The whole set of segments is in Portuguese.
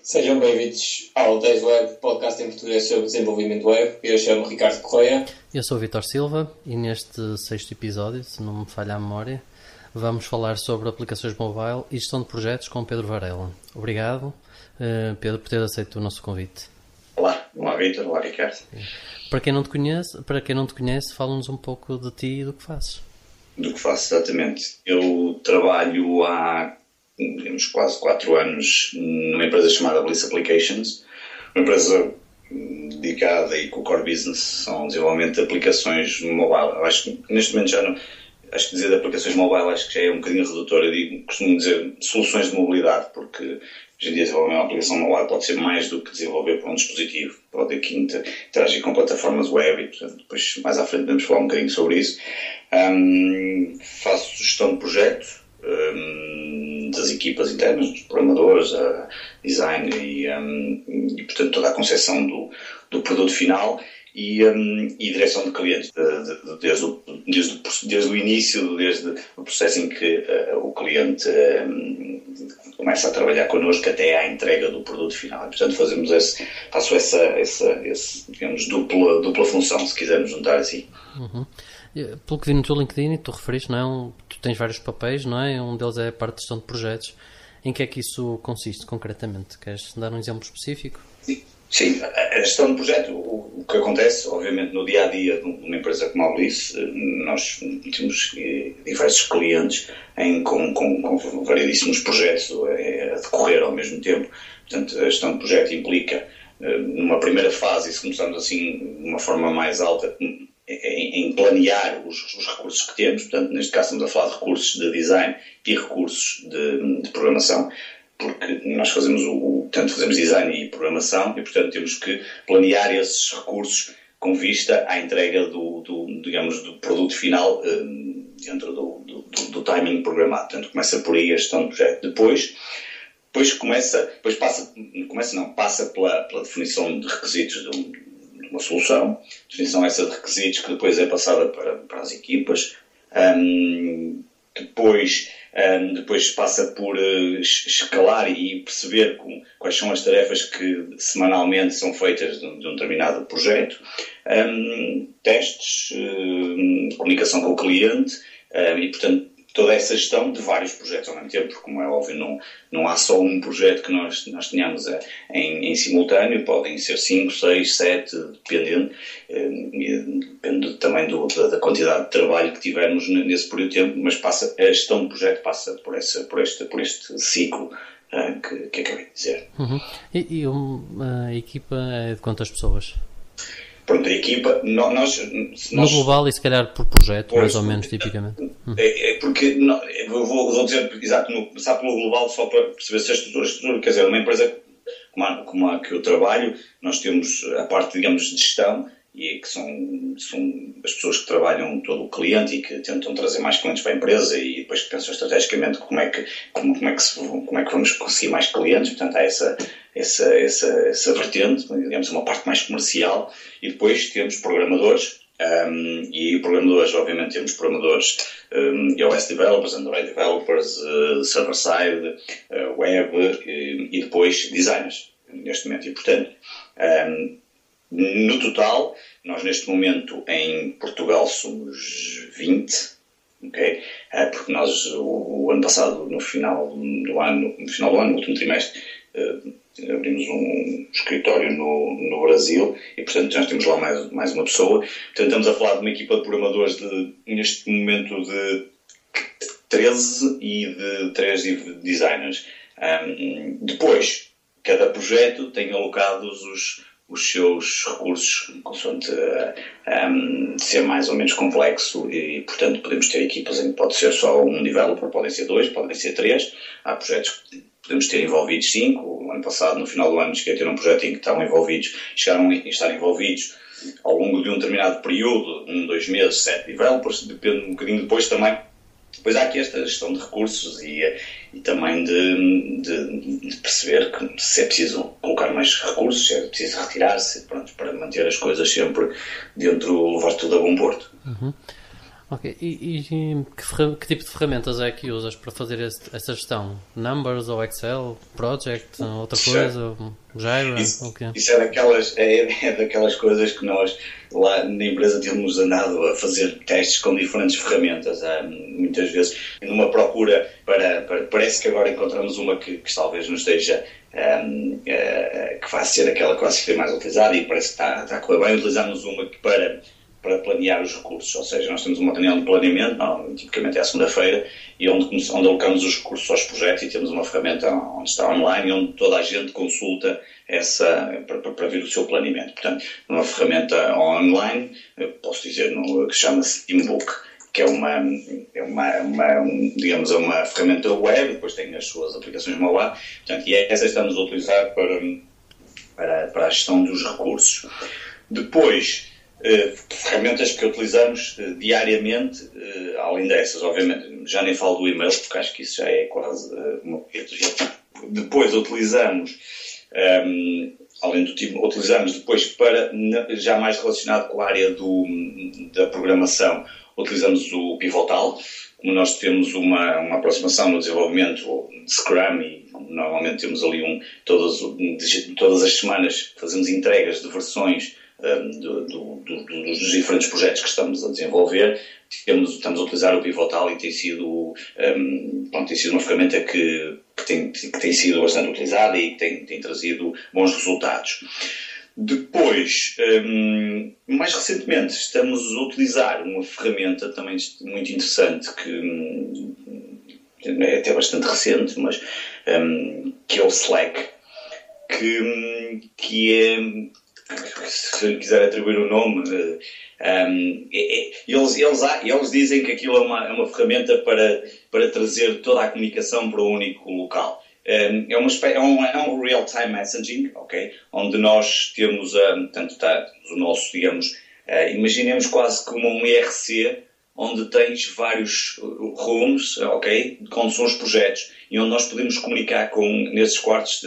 Sejam bem-vindos ao 10 Web, podcast em português sobre desenvolvimento web. Eu chamo Ricardo Correia. Eu sou o Vítor Silva e neste 6º episódio, se não me falha a memória, vamos falar sobre aplicações mobile e gestão de projetos com Pedro Varela. Obrigado, Pedro, por ter aceito o nosso convite. Olá Vítor, olá Ricardo. Para quem não te conhece, fala-nos um pouco de ti e do que fazes. Do que faço, exatamente. Eu trabalho há quase 4 anos numa empresa chamada Bliss Applications, uma empresa dedicada e com o core business ao desenvolvimento de aplicações mobile. Eu acho que neste momento já não... Acho que dizer de aplicações mobile acho que já é um bocadinho redutor. Eu costumo dizer soluções de mobilidade, porque hoje em dia desenvolver uma aplicação mobile pode ser mais do que desenvolver para um dispositivo. Pode aqui interagir com plataformas web e, portanto, depois mais à frente podemos falar um bocadinho sobre isso. Faço gestão de projetos das equipas internas, dos programadores, design e portanto, toda a concepção do produto final. E direção de clientes, desde o início, desde o processo em que o cliente começa a trabalhar connosco até à entrega do produto final. E, portanto, faço essa digamos, dupla função, se quisermos juntar assim. Uhum. Pelo que vi no teu LinkedIn, tu referiste, não é? Tu tens vários papéis, não é? Um deles é a parte de gestão de projetos. Em que é que isso consiste concretamente? Queres dar um exemplo específico? Sim, a gestão de projeto, o que acontece, obviamente, no dia-a-dia de uma empresa como a Bliss, nós temos diversos clientes com variedíssimos projetos a decorrer ao mesmo tempo. Portanto, a gestão de projeto implica, numa primeira fase, e se começarmos assim de uma forma mais alta, em planear os recursos que temos. Portanto, neste caso estamos a falar de recursos de design e recursos de programação, porque nós fazemos fazemos design e programação e, portanto, temos que planear esses recursos com vista à entrega do produto final dentro do timing programado. Portanto, começa por aí a gestão do projeto. Depois passa pela definição de requisitos de uma solução, definição essa de requisitos que depois é passada para as equipas. Depois passa por escalar e perceber quais são as tarefas que semanalmente são feitas de um determinado projeto, testes, comunicação com o cliente e, portanto, toda essa gestão de vários projetos ao mesmo tempo, porque, como é óbvio, não há só um projeto que nós tenhamos em simultâneo, podem ser 5, 6, 7, dependendo também da quantidade de trabalho que tivermos nesse período de tempo, mas a gestão do projeto passa por este ciclo que acabei de dizer. Uhum. E a equipa é de quantas pessoas? Pronto, a equipa, nós no global e se calhar por projeto, mais ou menos, tipicamente. Porque, eu vou dizer exato, começar pelo global só para perceber se a estrutura, quer dizer, uma empresa como a que eu trabalho, nós temos a parte, digamos, de gestão, e que são as pessoas que trabalham todo o cliente e que tentam trazer mais clientes para a empresa e depois que pensam estrategicamente como é que vamos conseguir mais clientes. Portanto, há essa vertente, digamos, uma parte mais comercial, e depois temos programadores, e programadores, obviamente, temos programadores iOS developers, Android developers, server-side, web, e depois designers, neste momento. E, portanto, no total, nós neste momento em Portugal somos 20, okay? Porque nós o ano passado, no final do ano, no último trimestre, abrimos um escritório no Brasil e, portanto, já temos lá mais uma pessoa. Portanto, estamos a falar de uma equipa de programadores neste momento de 13 e de 3 designers. Depois, cada projeto tem alocados os seus recursos, consoante ser mais ou menos complexo, e, portanto, podemos ter equipas em que pode ser só um developer, podem ser 2, podem ser 3. Há projetos que podemos ter envolvidos 5. O ano passado, no final do ano, cheguei a ter um projeto em que chegaram a estar envolvidos ao longo de um determinado período, 1, 2 meses, 7 developers, depende um bocadinho depois também. Depois há aqui esta gestão de recursos e também de perceber que se é preciso colocar mais recursos, se é preciso retirar-se, para manter as coisas sempre levar tudo a bom porto. Uhum. Ok, e que tipo de ferramentas é que usas para fazer essa gestão? Numbers ou Excel? Project? Outra coisa? Jira? Isso é daquelas coisas que nós lá na empresa temos andado a fazer testes com diferentes ferramentas. Muitas vezes numa procura parece que agora encontramos uma que talvez não esteja que vai ser aquela que vai ser mais utilizada e parece que está a correr bem. Utilizamos uma que para planear os recursos, ou seja, nós temos uma reunião de planeamento, tipicamente é a segunda-feira, e onde alocamos os recursos aos projetos e temos uma ferramenta onde está online, onde toda a gente consulta para ver o seu planeamento. Portanto, numa ferramenta online, posso dizer que chama-se Teambook, que é uma ferramenta web, depois tem as suas aplicações mobile, portanto, e essa estamos a utilizar para a gestão dos recursos. Depois, ferramentas que utilizamos diariamente, além dessas, obviamente, já nem falo do e-mail, porque acho que isso já é quase uma coisa. Depois utilizamos, além do time, utilizamos depois para, já mais relacionado com a área da programação, utilizamos o Pivotal. Como nós temos uma aproximação no desenvolvimento de Scrum e normalmente temos ali todas as semanas fazemos entregas de versões dos diferentes projetos que estamos a desenvolver, estamos a utilizar o Pivotal e tem sido uma ferramenta que tem sido bastante utilizada e que tem trazido bons resultados. Depois, mais recentemente, estamos a utilizar uma ferramenta também muito interessante que é até bastante recente, mas que é o Slack, que é, se eu quiser atribuir o nome, eles dizem que aquilo é uma ferramenta para trazer toda a comunicação para um único local. É um real-time messaging, okay? Onde nós temos, o nosso, digamos, imaginemos quase como um IRC, onde tens vários rooms, ok? Onde são os projetos e onde nós podemos comunicar nesses quartos,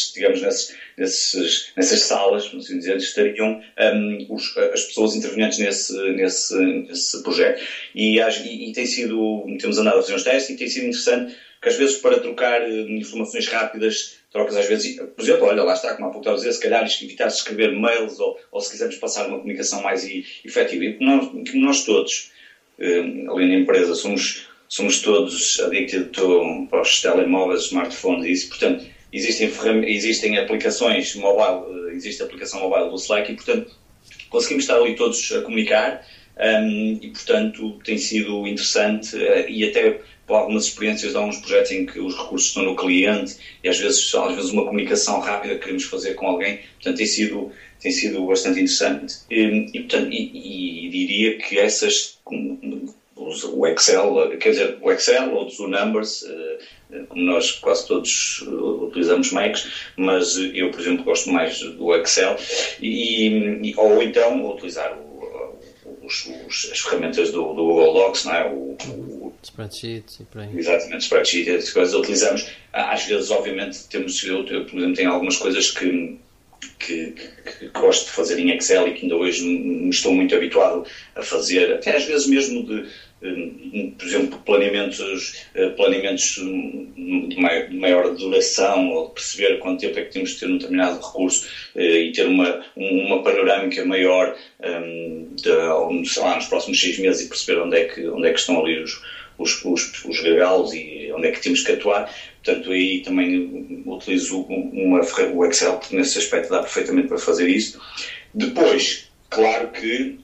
nessas salas, por assim dizer, estariam as pessoas intervenientes nesse projeto. E temos andado a fazer uns testes e tem sido interessante, que às vezes para trocar informações rápidas, trocas às vezes, por exemplo, olha, lá está, como há pouco estava a dizer, se calhar evitar de escrever mails ou se quisermos passar uma comunicação mais efetiva. E como nós todos, ali na empresa, somos todos addicted aos telemóveis, smartphones e isso, portanto, existem aplicações mobile, existe a aplicação mobile do Slack e, portanto, conseguimos estar ali todos a comunicar e, portanto, tem sido interessante e até por algumas experiências de alguns projetos em que os recursos estão no cliente e às vezes uma comunicação rápida que queremos fazer com alguém, portanto, tem sido bastante interessante e diria que essas, o Excel, quer dizer, o Excel ou o Numbers, como nós quase todos utilizamos Macs, mas eu, por exemplo, gosto mais do Excel ou então utilizar as ferramentas do Google Docs, não é? Spreadsheets e por aí. Exatamente, spreadsheet, essas coisas utilizamos. Às vezes, obviamente, eu, por exemplo, tenho algumas coisas que gosto de fazer em Excel e que ainda hoje me estou muito habituado a fazer, até às vezes mesmo por exemplo, planeamentos de maior duração, ou de perceber quanto tempo é que temos de ter um determinado recurso e ter uma panorâmica maior sei lá, nos próximos 6 meses e perceber onde é que estão ali os gargalos e onde é que temos que atuar. Portanto, aí também utilizo o Excel, porque nesse aspecto dá perfeitamente para fazer isso. Depois, claro que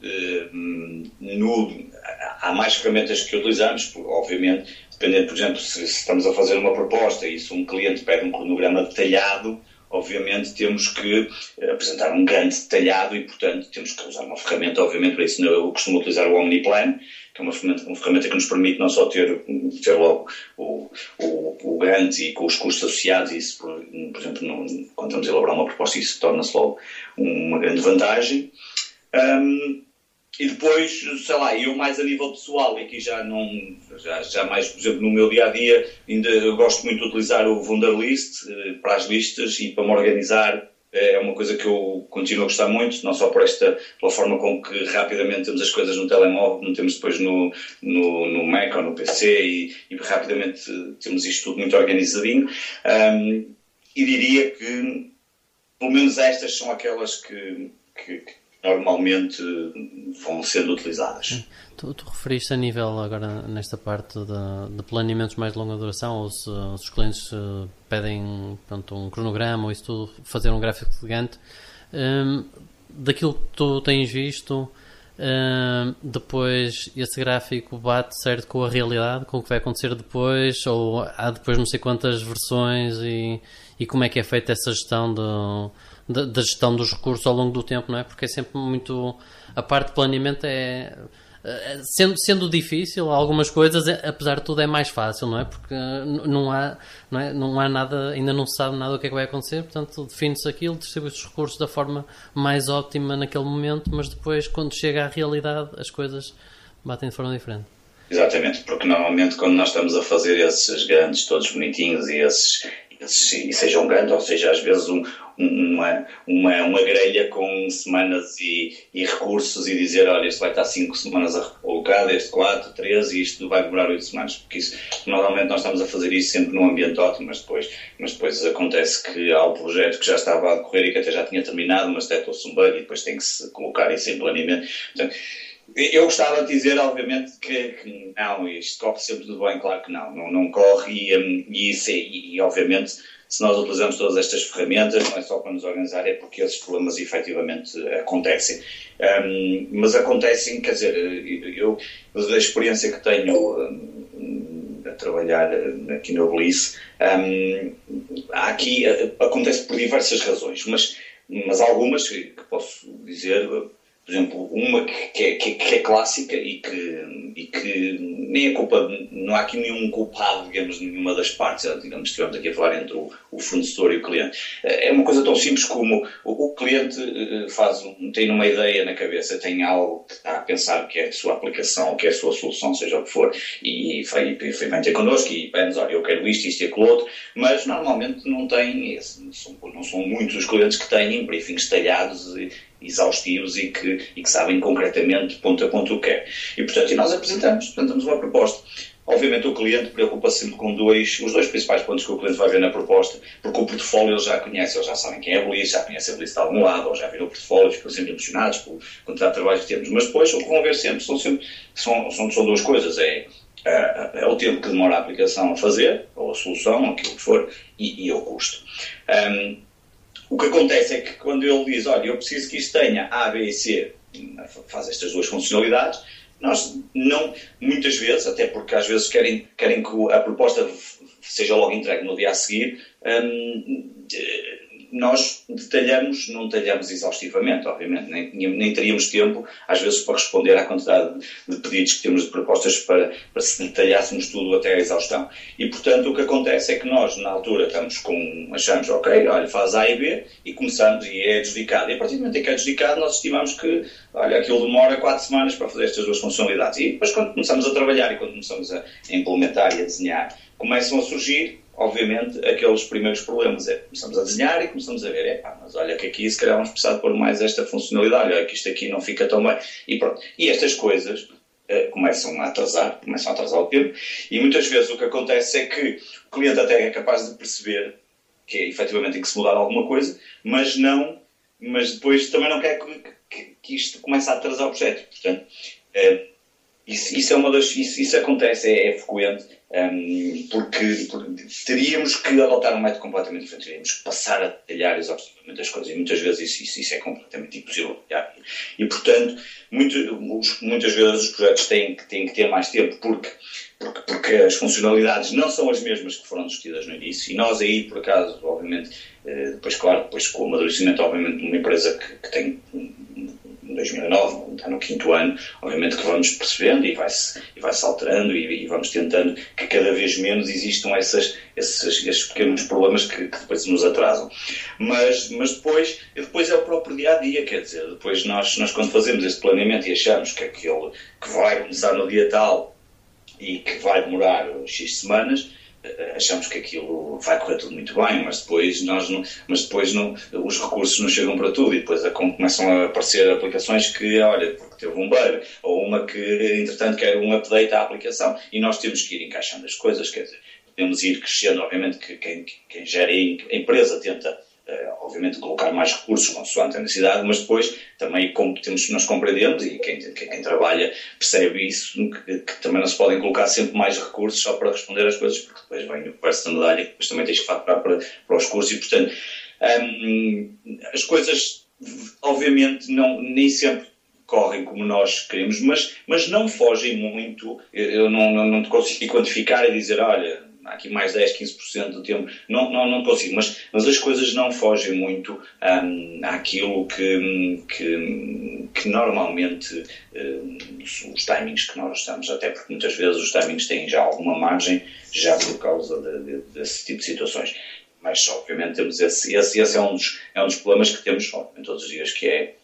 há mais ferramentas que utilizamos, obviamente, dependendo, por exemplo, se estamos a fazer uma proposta e se um cliente pede um cronograma detalhado, obviamente temos que apresentar um grande detalhado e, portanto, temos que usar uma ferramenta, obviamente, para isso eu costumo utilizar o Omniplan, que é uma ferramenta que nos permite não só ter logo o grande e com os custos associados, e isso, por exemplo, quando estamos a elaborar uma proposta, isso torna-se logo uma grande vantagem. E depois, sei lá, eu mais a nível pessoal, e aqui já mais, por exemplo, no meu dia-a-dia, eu gosto muito de utilizar o Wunderlist para as listas e para me organizar é uma coisa que eu continuo a gostar muito, não só pela forma com que rapidamente temos as coisas no telemóvel, como temos depois no Mac ou no PC e rapidamente temos isto tudo muito organizadinho. E diria que, pelo menos estas são aquelas que normalmente vão sendo utilizadas. Tu referiste a nível, agora nesta parte de planeamentos mais de longa duração, ou se os clientes pedem, pronto, um cronograma ou isso tudo, fazer um gráfico elegante, daquilo que tu tens visto, depois esse gráfico bate certo com a realidade, com o que vai acontecer depois, ou há depois não sei quantas versões e como é que é feita essa gestão da gestão dos recursos ao longo do tempo, não é? Porque é sempre muito... A parte de planeamento sendo difícil, algumas coisas, apesar de tudo, é mais fácil, não é? Porque não há nada, ainda não se sabe nada do que é que vai acontecer, portanto, define-se aquilo, distribui-se os recursos da forma mais óptima naquele momento, mas depois, quando chega à realidade, as coisas batem de forma diferente. Exatamente, porque normalmente quando nós estamos a fazer esses grandes todos bonitinhos e seja um grande, ou seja, às vezes uma grelha com semanas e recursos e dizer, olha, isto vai estar 5 semanas alocado, este 4, 3 e isto vai demorar 8 semanas, porque normalmente nós estamos a fazer isso sempre num ambiente ótimo, mas depois acontece que há um projeto que já estava a decorrer e que até já tinha terminado, mas detectou-se um bug e depois tem que se colocar isso em planeamento. Portanto, eu gostava de dizer, obviamente, que não, isto corre sempre tudo bem, claro que não corre e obviamente, se nós utilizamos todas estas ferramentas, não é só para nos organizar, é porque esses problemas efetivamente acontecem. Mas acontecem, quer dizer, eu da experiência que tenho a trabalhar aqui no Bliss, acontece por diversas razões, mas algumas que posso dizer. Por exemplo, uma que é clássica e que nem é culpa, não há aqui nenhum culpado, digamos, nenhuma das partes, digamos, estivemos aqui a falar entre o fornecedor e o cliente. É uma coisa tão simples como o cliente tem uma ideia na cabeça, tem algo que está a pensar que é a sua aplicação, que é a sua solução, seja o que for, e vem ter connosco e pede-nos, olha, eu quero isto e aquilo outro, mas normalmente não são muitos os clientes que têm briefings detalhados exaustivos e que sabem concretamente ponto a ponto o que é. E, portanto, nós apresentamos uma proposta. Obviamente o cliente preocupa-se sempre com os dois principais pontos que o cliente vai ver na proposta, porque o portfólio eles já conhecem, eles já sabem quem é a Bliss, já conhecem a Bliss de algum lado, ou já viram o portfólio, ficam sempre emocionados pela quantidade de trabalho que temos. Mas depois o que vão ver sempre são duas coisas, é o tempo que demora a aplicação a fazer, ou a solução, ou aquilo que for, e o custo. O que acontece é que quando ele diz, olha, eu preciso que isto tenha A, B e C, faz estas duas funcionalidades, nós não, muitas vezes, até porque às vezes querem que a proposta seja logo entregue no dia a seguir, nós não detalhamos exaustivamente, obviamente, nem teríamos tempo, às vezes, para responder à quantidade de pedidos que temos de propostas para se detalhássemos tudo até à exaustão. E, portanto, o que acontece é que nós, na altura, achamos, ok, olha, faz A e B, e começamos, e é adjudicado. E a partir do momento em que é adjudicado, nós estimamos que, olha, aquilo demora 4 semanas para fazer estas duas funcionalidades. E depois, quando começamos a trabalhar e quando começamos a implementar e a desenhar, começam a surgir, obviamente, aqueles primeiros problemas. Começamos a desenhar e começamos a ver, mas olha que aqui se calhar vamos precisar de pôr mais esta funcionalidade, olha que isto aqui não fica tão bem. E pronto. E estas coisas começam a atrasar o tempo, e muitas vezes o que acontece é que o cliente até é capaz de perceber que efetivamente tem que se mudar alguma coisa, mas depois também não quer que isto comece a atrasar o projeto. Portanto, isso acontece, é frequente, porque teríamos que adotar um método completamente diferente, teríamos que passar a detalhar exaustivamente as coisas, e muitas vezes isso é completamente impossível. E, portanto, muitas vezes os projetos têm que ter mais tempo, porque as funcionalidades não são as mesmas que foram discutidas no início, e nós aí, por acaso, obviamente, depois com o amadurecimento, obviamente, de uma empresa que tem 2009, está no 5º ano, obviamente que vamos percebendo e vai-se alterando e vamos tentando que cada vez menos existam esses pequenos problemas que depois nos atrasam. Mas depois é o próprio dia-a-dia, quer dizer, depois nós quando fazemos este planeamento e achamos que aquele que vai começar no dia tal e que vai demorar X semanas, achamos que aquilo vai correr tudo muito bem, mas depois os recursos não chegam para tudo e depois começam a aparecer aplicações que, olha, porque teve um bug, ou uma que, entretanto, quer um update à aplicação, e nós temos que ir encaixando as coisas, quer dizer, podemos ir crescendo, obviamente que quem gera a empresa tenta, obviamente, colocar mais recursos consoante a necessidade, mas depois também nós compreendemos, e quem trabalha percebe isso, que também não se podem colocar sempre mais recursos só para responder às coisas, porque depois vem o verso da medalha, que depois também tens que faturar para os cursos, e portanto as coisas obviamente nem sempre correm como nós queremos, mas não fogem muito. Eu não te consigo quantificar e dizer, olha, há aqui mais 10, 15% do tempo, não consigo, mas as coisas não fogem muito àquilo que normalmente os timings que nós estamos, até porque muitas vezes os timings têm já alguma margem, já por causa desse tipo de situações. Mas obviamente temos esse é um dos problemas que temos em todos os dias, que é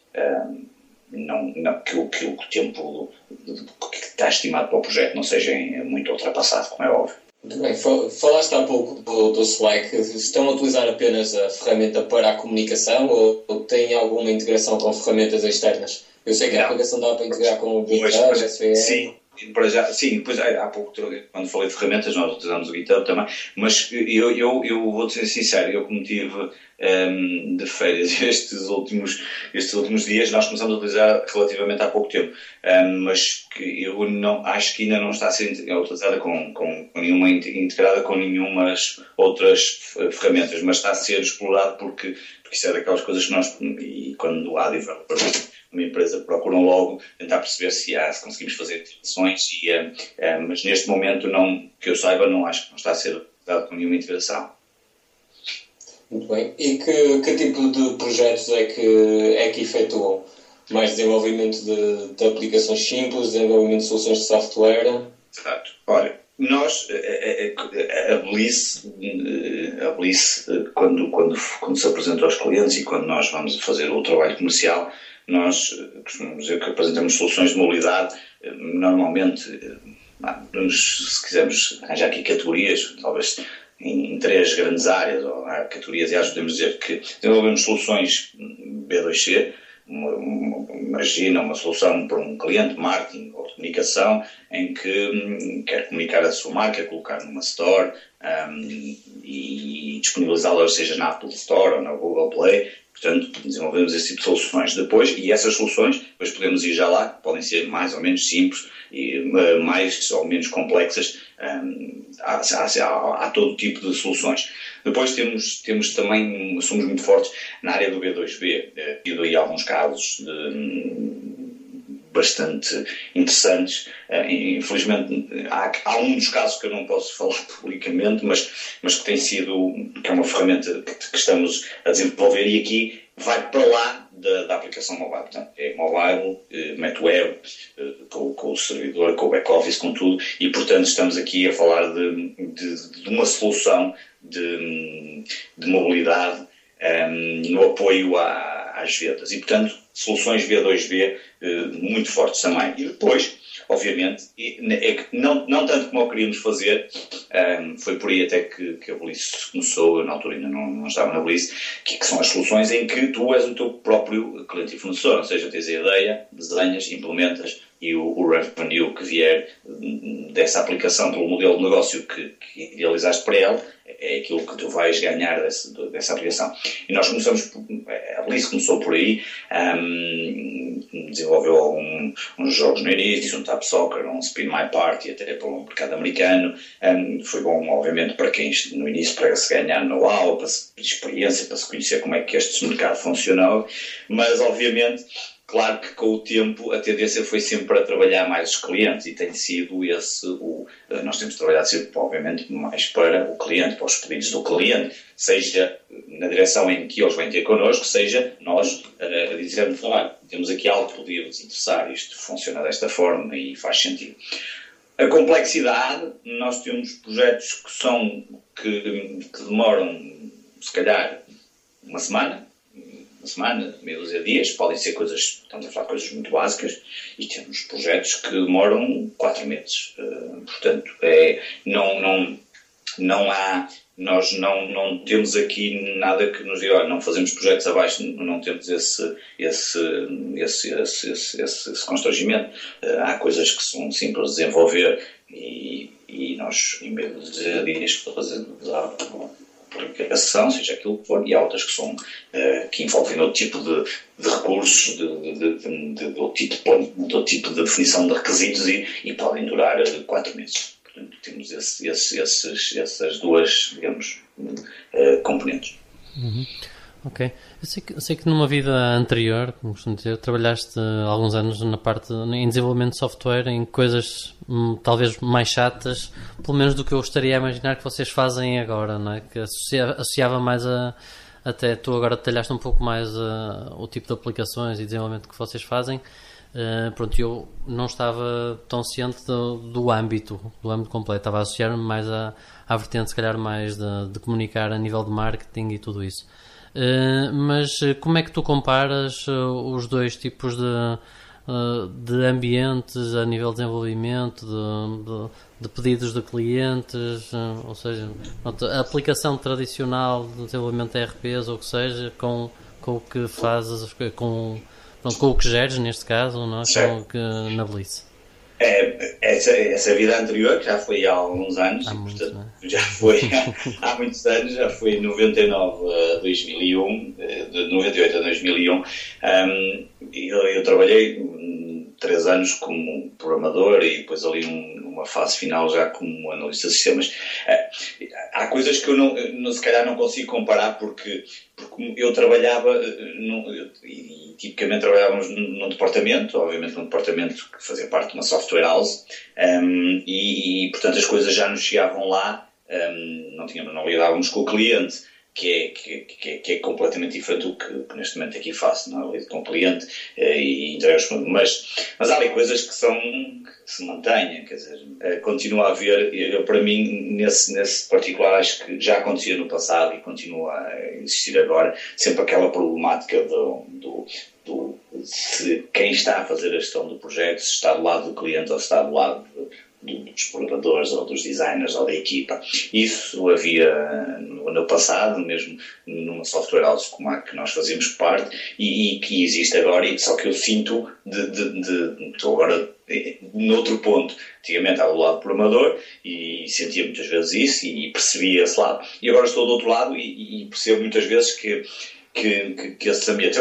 que o tempo que está estimado para o projeto não seja muito ultrapassado, como é óbvio. Muito bem, falaste há pouco do Slack. Estão a utilizar apenas a ferramenta para a comunicação ou têm alguma integração com ferramentas externas? Eu sei que a aplicação dá para integrar com o GitHub, SVN. Sim, depois há pouco, quando falei de ferramentas, nós utilizamos o GitHub também, mas eu vou ser sincero, eu como tive de férias estes últimos dias, nós começamos a utilizar relativamente há pouco tempo, mas que eu acho que ainda não está a ser utilizada com nenhuma integrada com nenhumas outras ferramentas, mas está a ser explorado porque isso é daquelas coisas que nós, e quando há developers, uma empresa procuram logo tentar perceber se conseguimos fazer integrações, mas neste momento, que eu saiba, não acho que não está a ser dado com nenhuma integração. Muito bem. E que tipo de projetos é que efetuam? Mais desenvolvimento de aplicações simples, desenvolvimento de soluções de software? Exato. Olha, nós, a Bliss, quando se apresenta aos clientes e quando nós vamos fazer o trabalho comercial, nós costumamos dizer que apresentamos soluções de mobilidade, normalmente, se quisermos arranjar aqui categorias, talvez em 3 grandes áreas, ou categorias, e podemos dizer que desenvolvemos soluções B2C, imagina uma solução para um cliente de marketing ou de comunicação em que quer comunicar a sua marca, colocar numa store e disponibilizá-la, seja na Apple Store ou na Google Play. Portanto, desenvolvemos esse tipo de soluções. E essas soluções, depois podemos ir já lá, podem ser mais ou menos simples e mais ou menos complexas. Há todo tipo de soluções. Depois temos também, somos muito fortes na área do B2B, e daí alguns casos bastante interessantes. Infelizmente, há um dos casos que eu não posso falar publicamente, mas que tem sido, que é uma ferramenta que estamos a desenvolver, e aqui vai para lá da aplicação mobile. Portanto, é mobile, mete web, com o servidor, com o back-office, com tudo, e portanto estamos aqui a falar de uma solução de mobilidade no apoio às vendas. E portanto, soluções B2B muito fortes também. E depois, obviamente, não tanto como queríamos fazer, foi por aí até que a Bliss começou. Eu na altura ainda não estava na Bliss, que são as soluções em que tu és o teu próprio cliente e fornecedor, ou seja, tens a ideia, desenhas, implementas, e o revenue que vier dessa aplicação, pelo modelo de negócio que idealizaste para ela, é aquilo que tu vais ganhar dessa aplicação. E nós a Bliss começou por aí, desenvolveu uns jogos no início, um Tap Soccer, um Spin My Party, até para o mercado americano. Foi bom, obviamente, para quem no início, para se ganhar know-how, para se experiência, para se conhecer como é que este mercado funcionava, mas obviamente, claro que com o tempo a tendência foi sempre para trabalhar mais os clientes, e tem sido nós temos trabalhado sempre, obviamente, mais para o cliente, para os pedidos do cliente, seja na direção em que eles vêm ter connosco, seja nós a dizermos, temos aqui algo que podia vos interessar, isto funciona desta forma e faz sentido. A complexidade, nós temos projetos que demoram, se calhar, uma semana, meia dúzia de dias, podem ser estamos a falar de coisas muito básicas, e temos projetos que demoram 4 meses. Portanto, nós não temos aqui nada que nos diga, olha, não fazemos projetos abaixo, não temos esse constrangimento. Há coisas que são simples de desenvolver e nós, em meio de dias, fazemos a aplicação, seja aquilo que for, e há outras que são que envolvem outro tipo de recursos, de outro tipo de definição de requisitos e podem durar 4 meses. Portanto, temos essas duas, digamos, componentes. Uhum. Ok. Eu sei que numa vida anterior, como costumo dizer, trabalhaste alguns anos em desenvolvimento de software, em coisas talvez mais chatas, pelo menos do que eu estaria a imaginar que vocês fazem agora, não é? Que associava mais até tu agora detalhaste um pouco mais o tipo de aplicações e desenvolvimento que vocês fazem. Pronto, eu não estava tão ciente do âmbito completo, estava a associar-me mais à vertente, se calhar, mais de comunicar a nível de marketing e tudo isso. Mas como é que tu comparas os dois tipos de ambientes a nível de desenvolvimento, de pedidos de clientes, ou seja, a aplicação tradicional de desenvolvimento de ERPs ou o que seja, com o que fazes, com o que geres neste caso, não é? Com o que na Bliss? Essa vida anterior, que já foi há alguns anos, já foi há muitos anos, já foi em 99 a 2001, de 98 a 2001. Eu trabalhei 3 anos como programador e depois ali numa fase final já como analista de sistemas. Há coisas que eu se calhar não consigo comparar porque eu trabalhava e tipicamente trabalhávamos num departamento, obviamente num departamento que fazia parte de uma software house, e portanto as coisas já nos chegavam lá, não lidávamos com o cliente, que é completamente diferente do que neste momento aqui faço, não é? Lido com o cliente e entrego os produtos, mas há ali coisas que se mantenham, quer dizer, continua a haver, para mim, nesse particular, acho que já acontecia no passado e continua a existir agora, sempre aquela problemática se quem está a fazer a gestão do projeto, se está do lado do cliente ou se está do lado dos programadores ou dos designers ou da equipa. Isso havia no passado, mesmo numa software house como a que nós fazemos parte e que existe agora, só que eu sinto estou agora noutro ponto. Antigamente estava do lado do programador e sentia muitas vezes isso e percebia esse lado, e agora estou do outro lado e percebo muitas vezes que esses ambientes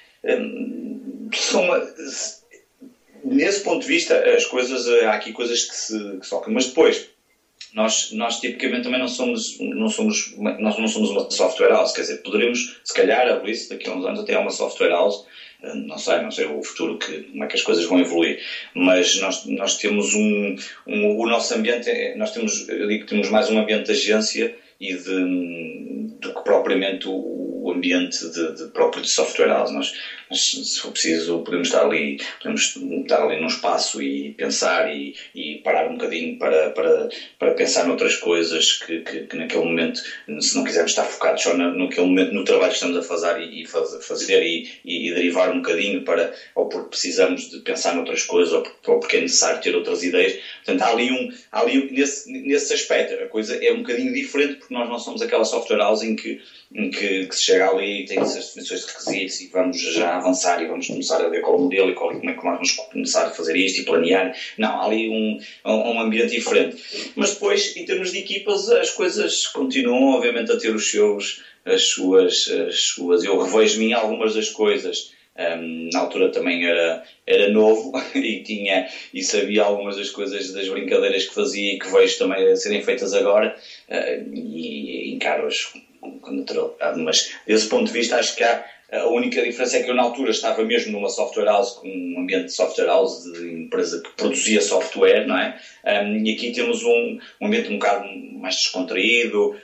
nesse ponto de vista, as coisas, há aqui coisas que se tocam, mas depois nós tipicamente também não somos uma software house, quer dizer, poderíamos, se calhar, abrir isso daqui a uns anos até a uma software house, não sei o futuro, como é que as coisas vão evoluir, mas nós temos o nosso ambiente, eu digo que temos mais um ambiente de agência e do que propriamente o ambiente próprio de software house. Nós, se for preciso, podemos estar ali num espaço e pensar e parar um bocadinho para pensar noutras coisas que naquele momento, se não quisermos estar focados só naquele momento, no trabalho que estamos a fazer e derivar um bocadinho ou porque precisamos de pensar noutras coisas ou porque é necessário ter outras ideias. Portanto, há ali nesse aspecto, a coisa é um bocadinho diferente porque nós não somos aquela software house em que se chega ali e tem essas definições de requisitos e vamos já avançar e vamos começar a ver qual é o modelo e como é que nós vamos começar a fazer isto e planear. Não, há ali um ambiente diferente. Mas depois, em termos de equipas, as coisas continuam, obviamente, a ter as suas. Eu revejo-me em algumas das coisas. Na altura também era novo e sabia algumas das coisas, das brincadeiras que fazia e que vejo também a serem feitas agora, e encaro-as com naturalidade. Mas desse ponto de vista acho que a única diferença é que eu na altura estava mesmo numa software house, com um ambiente de software house, de empresa que produzia software, não é? E aqui temos um ambiente um bocado mais descontraído,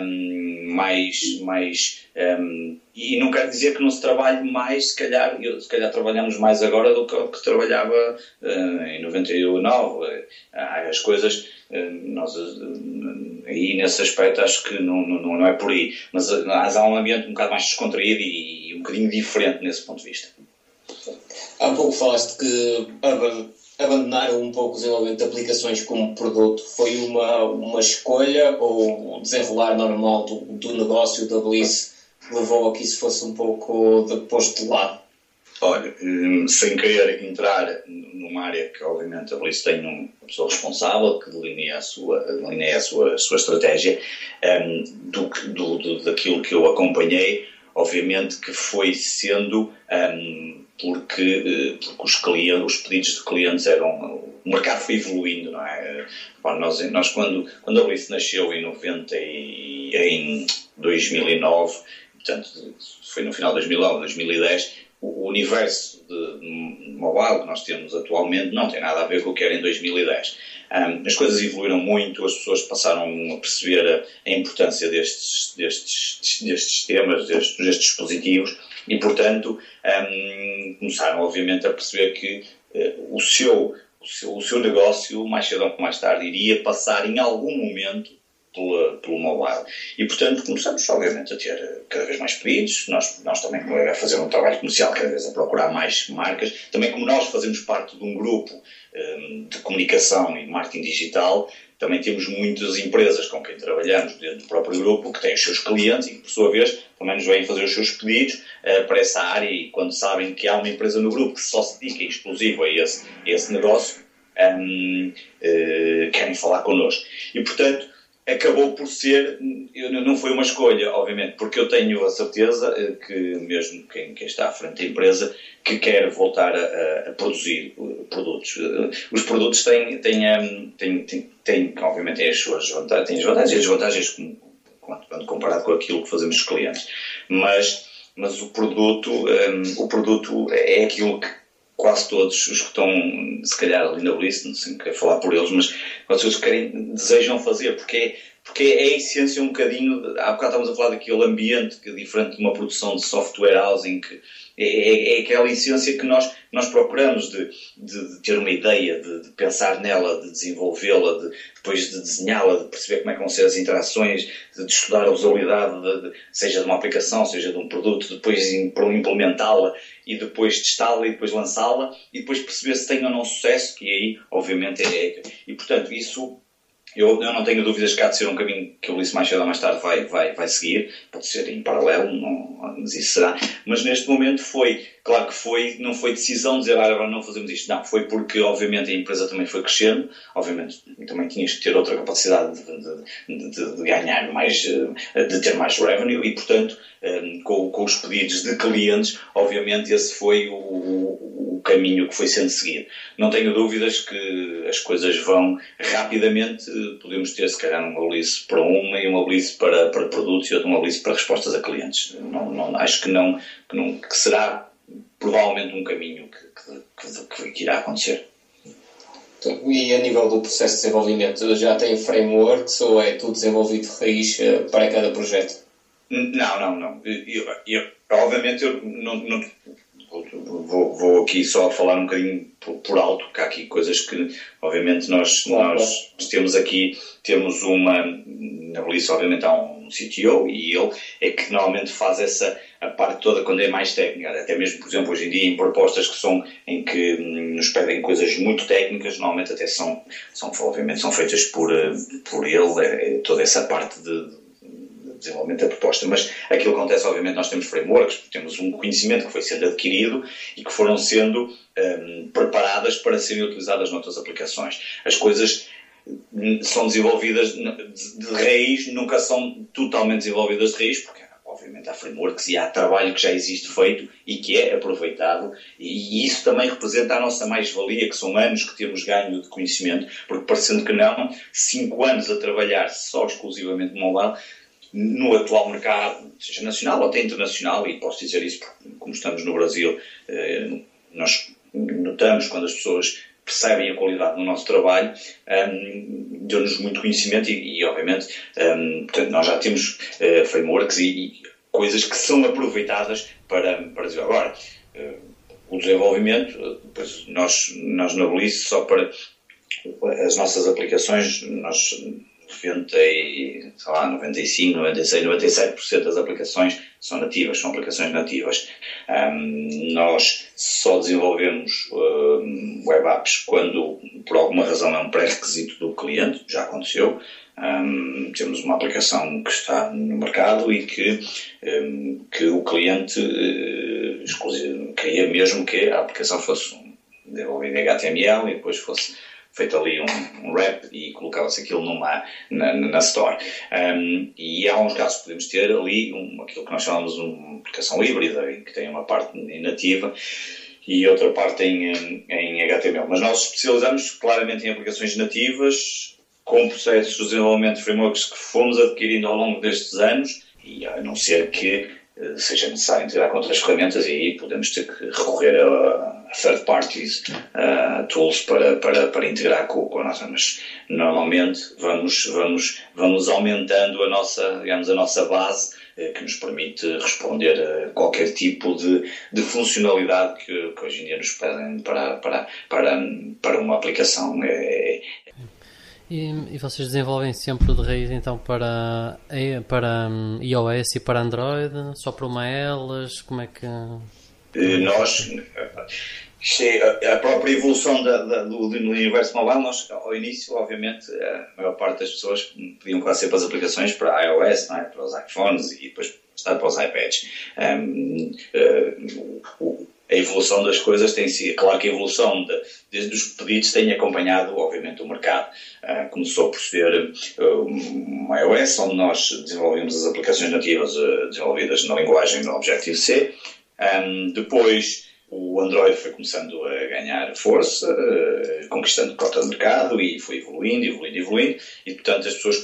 e não quero dizer que não se trabalhe mais, se calhar trabalhamos mais agora do que trabalhava em 99. As coisas, aí nesse aspecto acho que não é por aí, mas há um ambiente um bocado mais descontraído e um bocadinho diferente nesse ponto de vista. Há pouco falaste que abandonaram um pouco o desenvolvimento de aplicações como produto? Foi uma escolha ou o desenrolar normal do negócio da Bliss levou a que isso fosse um pouco posto de lado? Olha, sem querer entrar numa área que obviamente a Bliss tem uma pessoa responsável que delineia a sua estratégia, daquilo que eu acompanhei, obviamente que foi sendo porque os pedidos de clientes o mercado foi evoluindo, não é? Nós quando a Bliss nasceu em 2009, portanto foi no final de 2009, 2010, o universo de mobile que nós temos atualmente não tem nada a ver com o que era em 2010. As coisas evoluíram muito, as pessoas passaram a perceber a importância destes temas, destes dispositivos e, portanto, começaram obviamente a perceber que o seu negócio, mais cedo ou mais tarde, iria passar em algum momento pelo mobile. E, portanto, começamos, obviamente, a ter cada vez mais pedidos. Nós também a fazer um trabalho comercial, cada vez a procurar mais marcas. Também, como nós fazemos parte de um grupo de comunicação e marketing digital, também temos muitas empresas com quem trabalhamos dentro do próprio grupo, que têm os seus clientes e que, por sua vez, também nos vêm fazer os seus pedidos para essa área, e quando sabem que há uma empresa no grupo que só se dedica em exclusivo a esse negócio, querem falar connosco. E, portanto, acabou por ser, não foi uma escolha, obviamente, porque eu tenho a certeza que mesmo quem está à frente da empresa que quer voltar a produzir produtos. Os produtos têm obviamente, as suas vantagens, têm as vantagens e as desvantagens quando comparado com aquilo que fazemos os clientes. Mas o produto é aquilo que quase todos os que estão, se calhar, ali na Bliss, não sei, quero falar por eles, mas quase todos que desejam fazer, porque é a essência um bocadinho, há bocado estávamos a falar daquele ambiente que é diferente de uma produção de software housing, que é aquela essência que nós procuramos de ter uma ideia, de pensar nela, de desenvolvê-la, depois de desenhá-la, de perceber como é que vão ser as interações, de estudar a usabilidade, seja de uma aplicação, seja de um produto, depois implementá-la e depois testá-la e depois lançá-la e depois perceber se tem ou não sucesso, que aí, obviamente, E, portanto, isso... Eu não tenho dúvidas que há de ser um caminho que o Bliss mais cedo ou mais tarde vai seguir, pode ser em paralelo, mas isso será. Mas neste momento claro que não foi decisão de dizer agora não fazemos isto, não, foi porque obviamente a empresa também foi crescendo, obviamente também tinhas que ter outra capacidade de ganhar mais, de ter mais revenue e portanto com os pedidos de clientes, obviamente esse foi o caminho que foi sendo seguido. Não tenho dúvidas que as coisas vão rapidamente, podemos ter se calhar uma Bliss para uma e uma Bliss para produtos e outra uma Bliss para respostas a clientes. Acho que será provavelmente um caminho que irá acontecer. E a nível do processo de desenvolvimento, já tem frameworks ou é tudo desenvolvido de raiz para cada projeto? Não. Obviamente eu não vou aqui só falar um bocadinho por alto, porque há aqui coisas que obviamente nós temos na Bliss obviamente há um CTO e ele é que normalmente faz a parte toda quando é mais técnica, até mesmo por exemplo hoje em dia em propostas em que nos pedem coisas muito técnicas, normalmente até obviamente são feitas por ele, toda essa parte de desenvolvimento da proposta, mas aquilo que acontece, obviamente, nós temos frameworks, temos um conhecimento que foi sendo adquirido e que foram sendo preparadas para serem utilizadas noutras aplicações. As coisas são desenvolvidas de raiz, nunca são totalmente desenvolvidas de raiz, porque obviamente há frameworks e há trabalho que já existe feito e que é aproveitado e isso também representa a nossa mais-valia, que são anos que temos ganho de conhecimento, porque parecendo que não, 5 anos a trabalhar só exclusivamente no mobile, no atual mercado, seja nacional ou até internacional, e posso dizer isso porque, como estamos no Brasil, nós notamos quando as pessoas percebem a qualidade do nosso trabalho, deu-nos muito conhecimento e obviamente, portanto, nós já temos frameworks e coisas que são aproveitadas para dizer agora. O desenvolvimento, depois nós na Bliss, só para as nossas aplicações, nós 95, 96, 97% das aplicações são nativas, são aplicações nativas. Nós só desenvolvemos web apps quando, por alguma razão, é um pré-requisito do cliente, já aconteceu. Temos uma aplicação que está no mercado e que o cliente queria mesmo que a aplicação fosse desenvolvida em HTML e depois fosse feito ali um wrap e colocava-se aquilo na Store. E há uns casos que podemos ter ali aquilo que nós chamamos de uma aplicação híbrida, em que tem uma parte nativa e outra parte em HTML. Mas nós especializamos claramente em aplicações nativas, com processos de desenvolvimento de frameworks que fomos adquirindo ao longo destes anos, e a não ser que seja necessário integrar com outras ferramentas, e aí podemos ter que recorrer a third parties tools para integrar com a nossa. Mas normalmente vamos aumentando a nossa base, que nos permite responder a qualquer tipo de funcionalidade que hoje em dia nos pedem para uma aplicação. E vocês desenvolvem sempre de raiz então para iOS e para Android? Só para uma elas? Como é que... A própria evolução do universo mobile, nós ao início, obviamente, a maior parte das pessoas pediam quase sempre as aplicações para iOS, não é? Para os iPhones e depois para os iPads. A evolução das coisas tem sido, claro que a evolução desde os pedidos tem acompanhado, obviamente, o mercado. Começou por ser um iOS, onde nós desenvolvemos as aplicações nativas desenvolvidas na linguagem do Objective-C. Depois, o Android foi começando a ganhar força, conquistando cota de mercado e foi evoluindo, e, portanto, as pessoas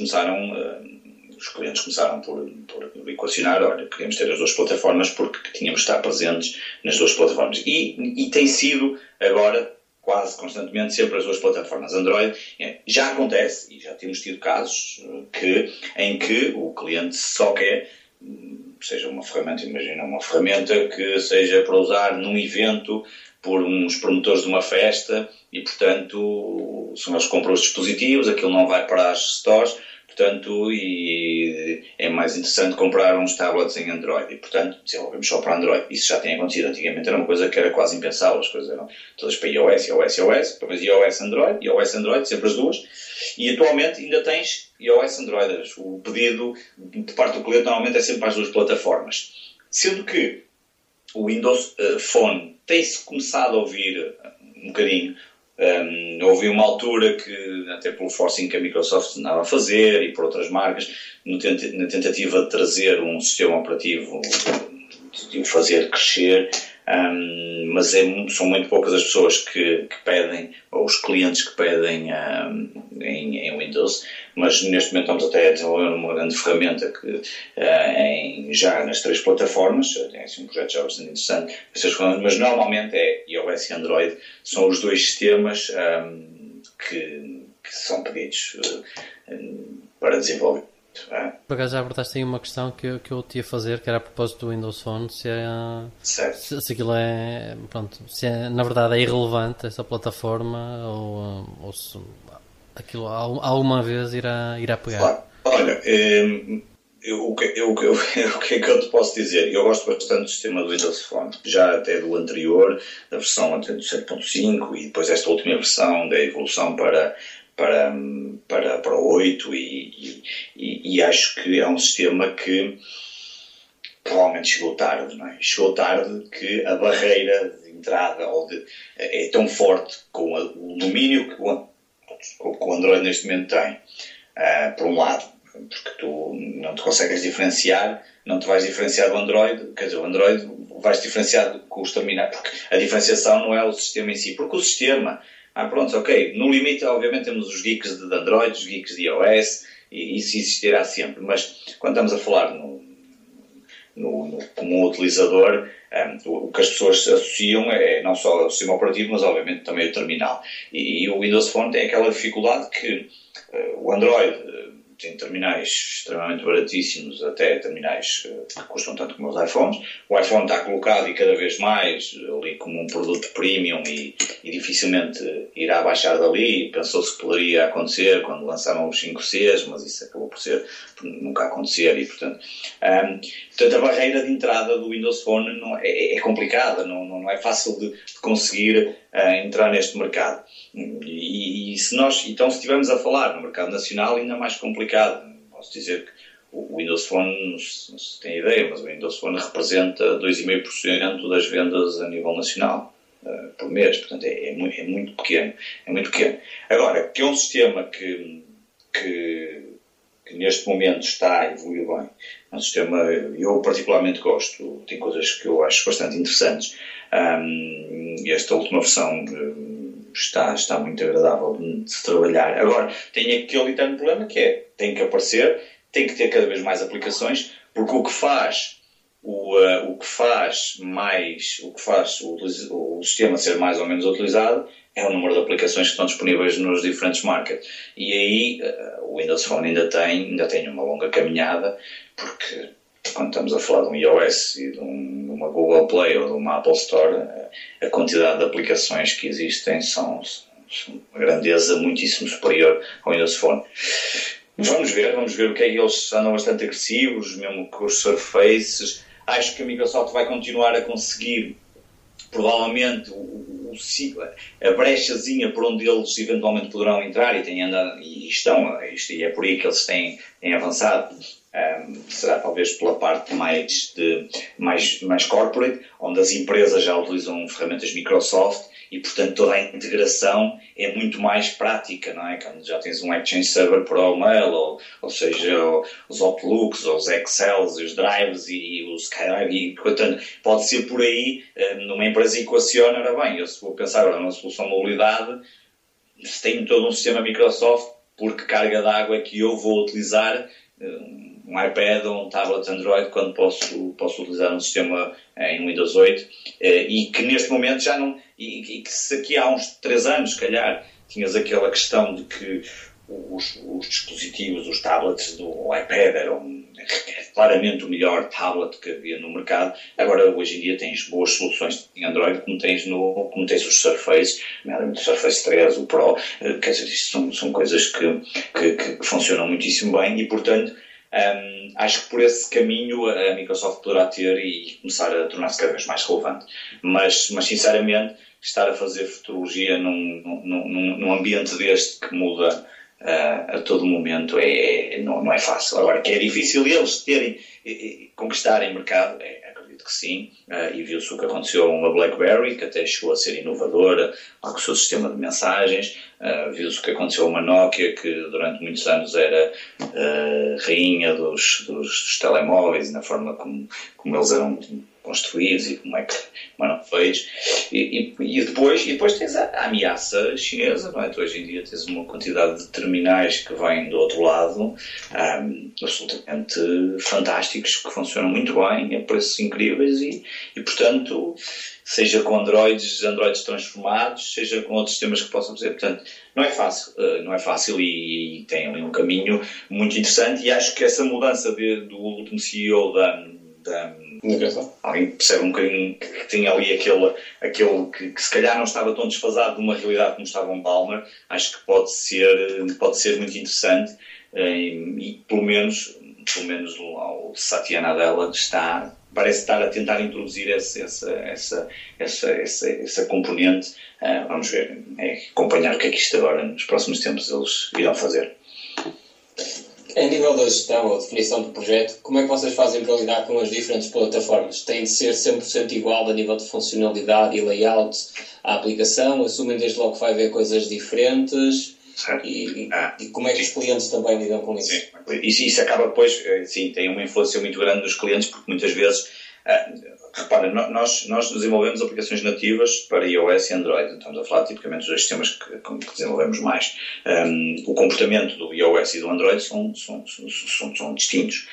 os clientes começaram por equacionar, olha, queríamos ter as duas plataformas porque tínhamos de estar presentes nas duas plataformas. E tem sido agora quase constantemente sempre as duas plataformas. Android já acontece, e já temos tido casos em que o cliente só quer, seja uma ferramenta, imagina uma ferramenta que seja para usar num evento por uns promotores de uma festa e, portanto, se nós compramos os dispositivos, aquilo não vai para as stores. Portanto, e é mais interessante comprar uns tablets em Android e, portanto, desenvolvemos só para Android. Isso já tem acontecido. Antigamente era uma coisa que era quase impensável. As coisas eram todas para iOS, depois iOS, Android, sempre as duas. E atualmente ainda tens iOS, Android. O pedido de parte do cliente normalmente é sempre para as duas plataformas. Sendo que o Windows Phone tem-se começado a ouvir um bocadinho. Houve uma altura que, até pelo forcing que a Microsoft andava a fazer e por outras marcas, na tentativa de trazer um sistema operativo, de o fazer crescer, mas são muito poucas as pessoas que pedem, ou os clientes que pedem em Windows, mas neste momento estamos até a desenvolver uma grande ferramenta que já nas três plataformas, tem assim um projeto já bastante interessante, mas normalmente é iOS e Android, são os dois sistemas que são pedidos para desenvolver. Por acaso já abordaste aí uma questão que eu te ia fazer, que era a propósito do Windows Phone, se aquilo é, pronto, se na verdade é irrelevante essa plataforma ou se aquilo alguma vez irá pegar. Claro. Olha, o que é que eu te posso dizer? Eu gosto bastante do sistema do Windows Phone, já até do anterior, da versão até do 7.5 e depois esta última versão da evolução para o 8 e acho que é um sistema que provavelmente chegou tarde, não é? Chegou tarde que a barreira de entrada é tão forte com o domínio que o Android neste momento tem, por um lado, porque tu não te consegues diferenciar, não te vais diferenciar do Android, quer dizer, o Android vais diferenciar com os terminais, porque a diferenciação não é o sistema em si, porque o sistema... pronto, ok. No limite, obviamente, temos os geeks de Android, os geeks de iOS, e isso existirá sempre. Mas, quando estamos a falar como um utilizador, o que as pessoas associam é não só o sistema operativo, mas, obviamente, também o terminal. E o Windows Phone tem aquela dificuldade que o Android tem terminais extremamente baratíssimos, até terminais que custam tanto como os iPhones. O iPhone está colocado e cada vez mais ali como um produto premium e dificilmente irá baixar dali. Pensou-se que poderia acontecer quando lançaram os 5Cs, mas isso acabou por nunca acontecer e, portanto, a barreira de entrada do Windows Phone é complicada, não é fácil de conseguir entrar neste mercado. E se estivermos a falar no mercado nacional, ainda mais complicado. Posso dizer que o Windows Phone, não se tem ideia, mas o Windows Phone representa 2,5% das vendas a nível nacional por mês. Portanto, é muito pequeno. É muito pequeno. Agora, que é um sistema que neste momento está a evoluir bem. É um sistema eu particularmente gosto. Tem coisas que eu acho bastante interessantes. Esta última versão está muito agradável de se trabalhar. Agora, tem aquele eterno problema que é, tem que aparecer, tem que ter cada vez mais aplicações, porque o que faz o sistema ser mais ou menos utilizado é o número de aplicações que estão disponíveis nos diferentes markets. E aí o Windows Phone ainda tem uma longa caminhada, porque quando estamos a falar de um iOS e de uma Google Play ou de uma Apple Store, a quantidade de aplicações que existem são uma grandeza muitíssimo superior ao Windows Phone. Vamos ver o que é que eles andam bastante agressivos, mesmo com os Surfaces. Acho que a Microsoft vai continuar a conseguir, provavelmente, a brechazinha por onde eles eventualmente poderão entrar e é por aí que eles têm avançado. Será talvez pela parte mais corporate, onde as empresas já utilizam ferramentas Microsoft e, portanto, toda a integração é muito mais prática, não é? Quando já tens um Exchange Server para o mail, ou seja, os Outlooks, os Excels, os Drives e os Skype, e, portanto, pode ser por aí, numa empresa equaciona, ora bem, eu se vou pensar agora numa solução de mobilidade, se tenho todo um sistema Microsoft, por que carga de água é que eu vou utilizar um iPad ou um tablet Android quando posso utilizar um sistema em Windows 8 e que neste momento já não... E que se aqui há uns 3 anos, se calhar, tinhas aquela questão de que os dispositivos, os tablets do iPad eram claramente o melhor tablet que havia no mercado. Agora, hoje em dia, tens boas soluções em Android, como tens os Surface, nomeadamente o Surface 3, o Pro. Quer dizer, isto são coisas que funcionam muitíssimo bem e, portanto, acho que por esse caminho a Microsoft poderá ter e começar a tornar-se cada vez mais relevante. Mas sinceramente, estar a fazer futurologia num ambiente deste que muda a todo momento não é fácil. Agora, que é difícil eles conquistarem mercado, acredito que sim, e viu-se o que aconteceu a uma BlackBerry, que até chegou a ser inovadora, com o seu sistema de mensagens, viu-se o que aconteceu a uma Nokia, que durante muitos anos era rainha dos telemóveis, na forma como eles eram construídos e como eram feitos. E depois tens a ameaça chinesa, não é? Tu hoje em dia tens uma quantidade de terminais que vêm do outro lado, absolutamente fantásticos, que funcionam muito bem, a preços incríveis e portanto, seja com Androids transformados, seja com outros sistemas que possam fazer. Portanto, não é fácil e tem ali um caminho muito interessante e acho que essa mudança do último CEO da alguém percebe um bocadinho que tinha ali aquele que se calhar não estava tão desfasado de uma realidade como estava um Ballmer. Acho que pode ser muito interessante e pelo menos o Satya Nadella parece estar a tentar introduzir essa componente. Vamos ver, acompanhar o que é que isto agora nos próximos tempos eles irão fazer. Em nível da gestão ou definição do projeto, como é que vocês fazem para lidar com as diferentes plataformas? Tem de ser 100% igual a nível de funcionalidade e layout à aplicação? Assumem desde logo que vai haver coisas diferentes? E como é que os clientes também lidam com isso? Isso acaba depois, sim, tem uma influência muito grande nos clientes, porque muitas vezes, repara, nós desenvolvemos aplicações nativas para iOS e Android. Então, estamos a falar tipicamente dos dois sistemas que desenvolvemos mais. O comportamento do iOS e do Android são distintos.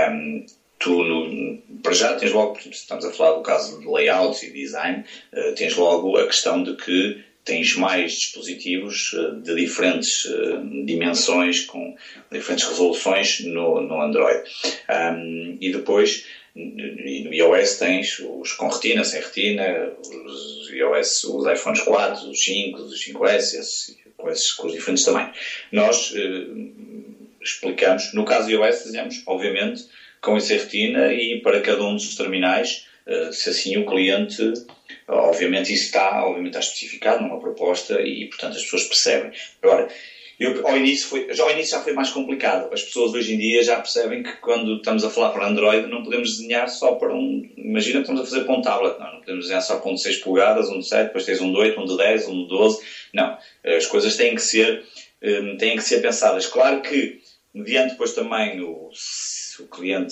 Para já tens logo, estamos a falar do caso de layout e design, tens logo a questão de que tens mais dispositivos de diferentes dimensões, com diferentes resoluções no Android. E depois, no iOS tens os com retina, sem retina, os iOS, os iPhones 4, os 5, os 5S, com os diferentes tamanhos. Nós explicamos, no caso do iOS, dizemos, obviamente, com esse retina e para cada um dos terminais, se assim o cliente, obviamente isso está especificado numa proposta e, portanto, as pessoas percebem. Agora, ao início já foi mais complicado. As pessoas hoje em dia já percebem que quando estamos a falar para Android não podemos desenhar só para imagina que estamos a fazer para um tablet, não podemos desenhar só para um de 6 polegadas, um de 7, depois tens um de 8, um de 10, um de 12. Não, as coisas têm que ser pensadas. Claro que, mediante depois também o cliente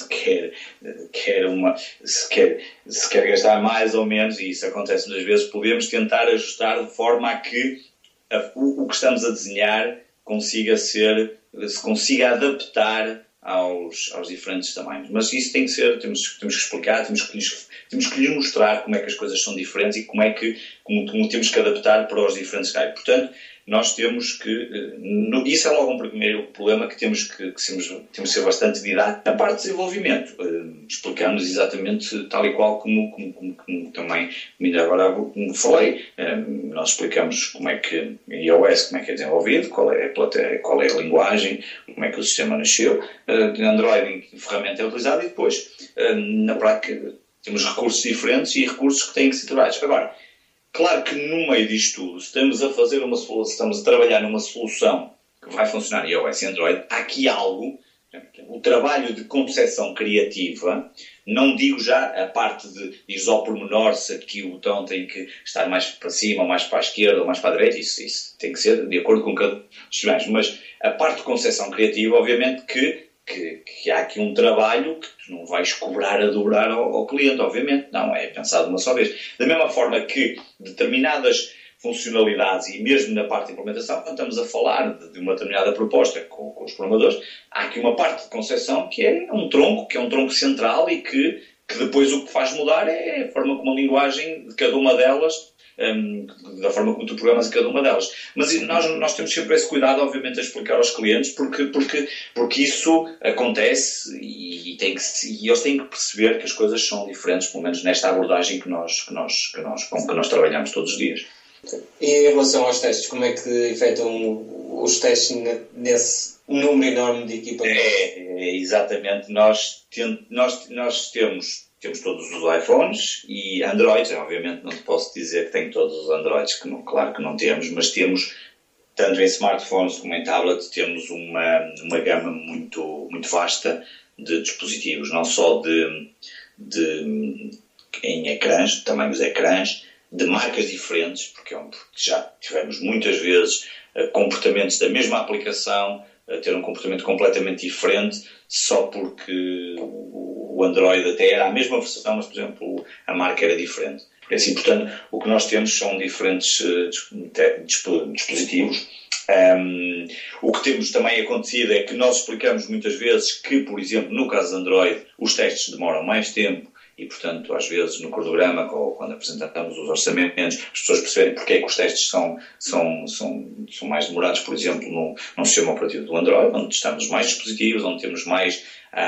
se quer gastar mais ou menos, e isso acontece muitas vezes, podemos tentar ajustar de forma a que o que estamos a desenhar se consiga adaptar aos diferentes tamanhos. Mas isso tem que ser, temos que explicar, temos que lhe mostrar como é que as coisas são diferentes e como temos que adaptar para os diferentes casos. Portanto, nós temos que... Isso é logo um primeiro problema que temos que ser bastante didáticos. Na parte de desenvolvimento, explicamos exatamente tal e qual como também, ainda agora como falei, nós explicamos como é que em iOS como é que é desenvolvido, qual é a linguagem, como é que o sistema nasceu, de Android em que ferramenta é utilizada e depois, na prática, temos recursos diferentes e recursos que têm que ser trabalhados. Agora, claro que no meio disto tudo, se estamos a trabalhar numa solução que vai funcionar em iOS e Android, há aqui algo, o trabalho de concepção criativa, não digo já a parte de ir ao pormenor, se aqui o botão tem que estar mais para cima, ou mais para a esquerda, ou mais para a direita, isso tem que ser de acordo com cada um, mas a parte de concepção criativa, obviamente que há aqui um trabalho que tu não vais cobrar a dobrar ao cliente, obviamente. Não, é pensado uma só vez. Da mesma forma que determinadas funcionalidades, e mesmo na parte de implementação, quando estamos a falar de uma determinada proposta com os programadores, há aqui uma parte de concepção que é um tronco central e que depois o que faz mudar é a forma como a linguagem de cada uma delas, da forma como tu programas cada uma delas. Mas nós temos sempre esse cuidado, obviamente, a explicar aos clientes, porque isso acontece e eles têm que perceber que as coisas são diferentes, pelo menos nesta abordagem com que nós trabalhamos todos os dias. E em relação aos testes, como é que efetuam os testes nesse número enorme de equipamentos? Exatamente. Nós temos todos os iPhones e Androids. Obviamente não te posso dizer que tenho todos os Androids, claro que não temos, mas temos, tanto em smartphones como em tablet, temos uma gama muito, muito vasta de dispositivos, não só em ecrãs, tamanhos de ecrãs, de marcas diferentes, porque já tivemos muitas vezes comportamentos da mesma aplicação a ter um comportamento completamente diferente, só porque o Android até era a mesma versão, mas, por exemplo, a marca era diferente. Assim, portanto, o que nós temos são diferentes dispositivos. O que temos também acontecido é que nós explicamos muitas vezes que, por exemplo, no caso de Android, os testes demoram mais tempo e, portanto, às vezes no cronograma, quando apresentamos os orçamentos, as pessoas perceberem porque é que os testes são mais demorados, por exemplo, no sistema operativo do Android, onde testamos mais dispositivos, onde temos mais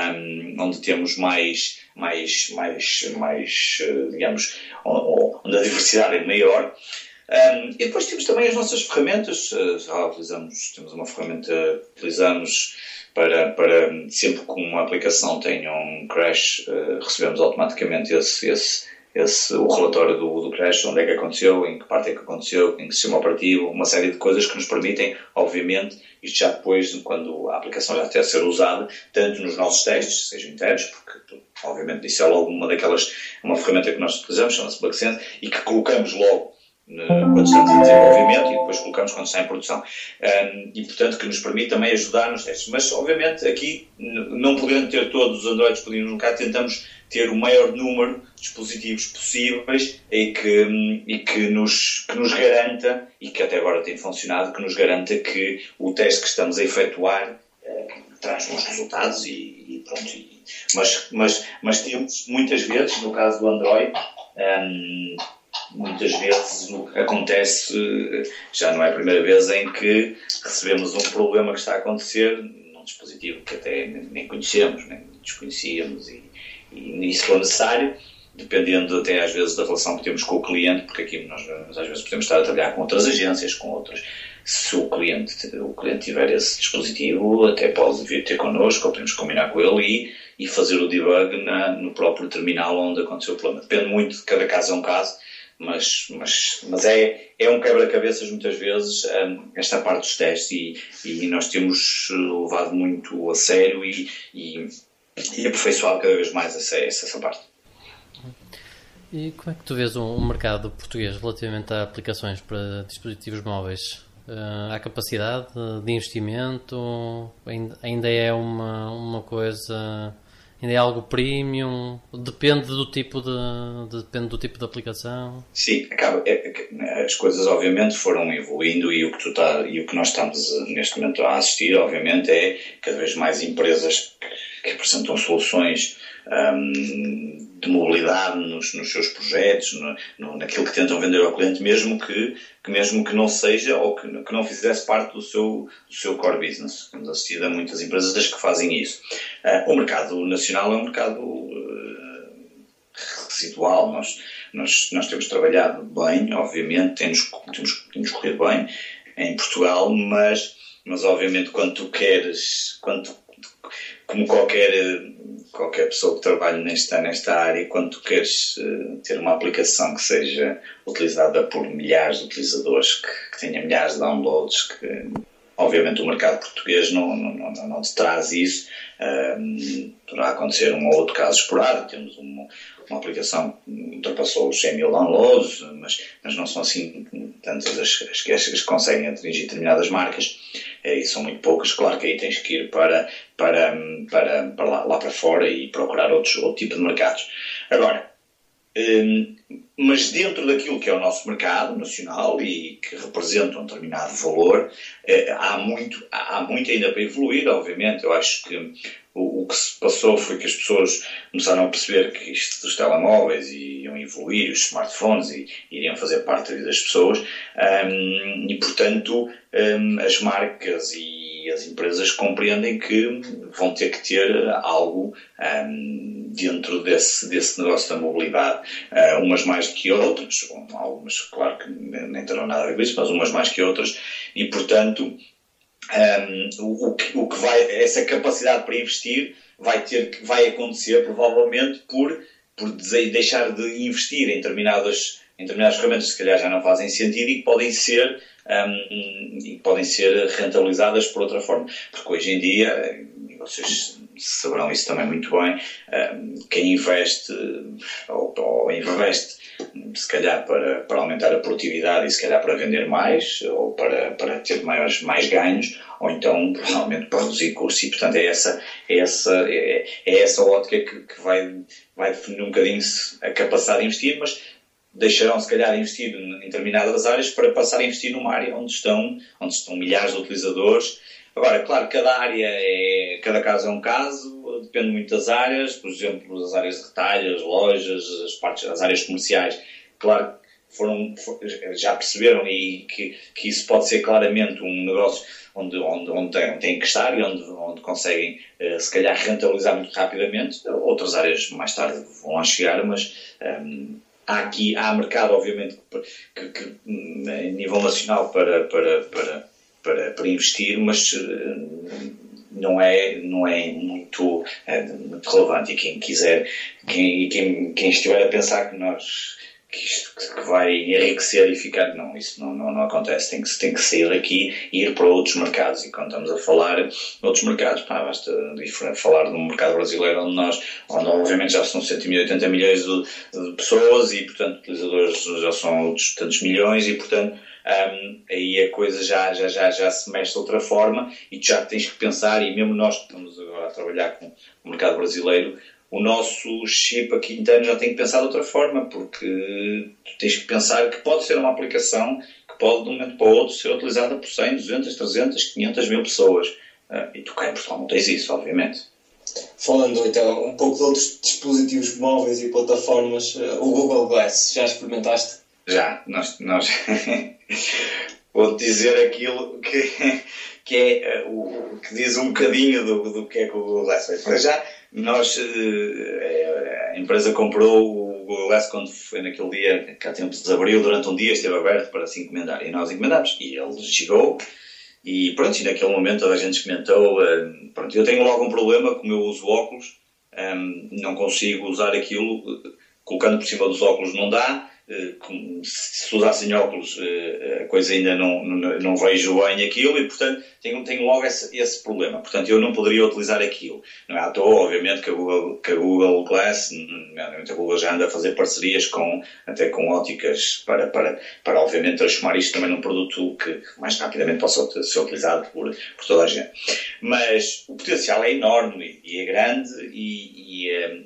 digamos, onde a diversidade é maior. E depois temos também as nossas ferramentas. Temos uma ferramenta que utilizamos para sempre que uma aplicação tenha um crash, recebemos automaticamente o relatório do crash, onde é que aconteceu, em que parte é que aconteceu, em que sistema operativo, uma série de coisas que nos permitem, obviamente, isto já depois, quando a aplicação já estiver a ser usada, tanto nos nossos testes, sejam internos, porque obviamente isso é logo uma ferramenta que nós utilizamos, chama-se BugSense, e que colocamos logo quando estamos em desenvolvimento e depois colocamos quando está em produção. E, portanto, que nos permite também ajudar nos testes. Mas, obviamente, aqui, não podendo ter todos os Androids disponíveis no mercado, tentamos ter o maior número de dispositivos possíveis e que nos garanta, e que até agora tem funcionado, que nos garanta que o teste que estamos a efetuar traz bons resultados e pronto. Mas temos, muitas vezes, no caso do Android, muitas vezes o que acontece, já não é a primeira vez em que recebemos um problema que está a acontecer num dispositivo que até nem conhecemos, nem desconhecíamos, e se for necessário, dependendo até às vezes da relação que temos com o cliente, porque aqui nós às vezes podemos estar a trabalhar com outras agências, com outras. Se o cliente tiver esse dispositivo, até pode vir ter connosco, ou podemos combinar com ele e fazer o debug no próprio terminal onde aconteceu o problema. Depende muito, de cada caso é um caso, mas é um quebra-cabeças muitas vezes esta parte dos testes, e nós temos levado muito a sério e aperfeiçoado cada vez mais essa parte. E como é que tu vês o mercado português relativamente a aplicações para dispositivos móveis? Há capacidade de investimento? Ainda é uma coisa... Ainda é algo premium? Depende do tipo de aplicação? Sim, as coisas obviamente foram evoluindo, e o que nós estamos neste momento a assistir, obviamente, é cada vez mais empresas que apresentam soluções de mobilidade nos seus projetos, naquilo que tentam vender ao cliente, mesmo que não seja, ou que não fizesse parte do seu core business. Temos assistido a muitas empresas que fazem isso. O mercado nacional é um mercado residual. Nós temos trabalhado bem, obviamente, temos corrido bem em Portugal, mas obviamente como qualquer pessoa que trabalhe nesta área, quando tu queres ter uma aplicação que seja utilizada por milhares de utilizadores, que tenha milhares de downloads, que obviamente o mercado português não te traz isso. Poderá acontecer um ou outro caso esporádico. Temos uma aplicação que ultrapassou os 100 mil downloads, mas não são assim tantas as que conseguem atingir determinadas marcas, e são muito poucas. Claro que aí tens que ir para lá para fora e procurar outro tipo de mercados. Agora, mas dentro daquilo que é o nosso mercado nacional e que representa um determinado valor, há muito ainda para evoluir, obviamente. Eu acho que o que se passou foi que as pessoas começaram a perceber que isto dos telemóveis iam evoluir, os smartphones iriam fazer parte da vida das pessoas, e portanto as marcas e as empresas compreendem que vão ter que ter algo dentro desse negócio da mobilidade, umas mais do que outras, algumas claro que nem terão nada a ver com isso, mas umas mais que outras, e portanto o que vai, essa capacidade para investir vai acontecer provavelmente por deixar de investir em determinadas ferramentas que se calhar já não fazem sentido e que podem ser rentabilizadas por outra forma, porque hoje em dia, e vocês saberão isso também muito bem, quem investe ou investe se calhar para aumentar a produtividade e se calhar para vender mais ou para ter mais ganhos, ou então provavelmente para reduzir custos, e portanto é essa ótica que vai definir um bocadinho a capacidade de investir, mas deixarão se calhar de investir em determinadas áreas para passar a investir numa área onde estão milhares de utilizadores. Agora, claro, cada caso é um caso, depende muito das áreas. Por exemplo, as áreas de retalho, as lojas, as áreas comerciais, claro, já perceberam e que isso pode ser claramente um negócio onde têm que estar e onde conseguem, se calhar, rentabilizar muito rapidamente. Outras áreas mais tarde vão lá chegar, mas há mercado, obviamente, que a nível nacional para investir, mas não é muito relevante. E quem estiver a pensar que isto que vai enriquecer e ficar, isso não acontece. Tem que sair daqui e ir para outros mercados. E quando estamos a falar de outros mercados, basta falar de um mercado brasileiro onde obviamente já são 180 milhões de pessoas e, portanto, utilizadores já são outros tantos milhões e, portanto, aí a coisa já se mexe de outra forma e tu já tens que pensar, e mesmo nós que estamos agora a trabalhar com o mercado brasileiro, o nosso chip aqui interno já tem que pensar de outra forma, porque tu tens que pensar que pode ser uma aplicação que pode de um momento para o outro ser utilizada por 100, 200, 300, 500 mil pessoas, e tu cá em Portugal não tens isso, obviamente. Falando então um pouco de outros dispositivos móveis e plataformas, o Google Glass, já experimentaste? Já, nós vou-te dizer aquilo que é o que diz um bocadinho do que é que o Google Glass fez. Para já, a empresa comprou o Google Glass quando foi naquele dia, que há tempos de abril, durante um dia esteve aberto para se encomendar. E nós encomendámos. E ele chegou e pronto, e naquele momento toda a gente experimentou. Pronto, eu tenho logo um problema, como eu uso óculos, não consigo usar aquilo, colocando por cima dos óculos não dá. Se usassem óculos, a coisa ainda não vejo bem aquilo e, portanto, tenho logo esse problema. Portanto, eu não poderia utilizar aquilo. Não é à toa, obviamente, que a Google Glass, a Google já anda a fazer parcerias até com óticas para obviamente, transformar isto também num produto que mais rapidamente possa ser utilizado por toda a gente. Mas o potencial é enorme e é grande e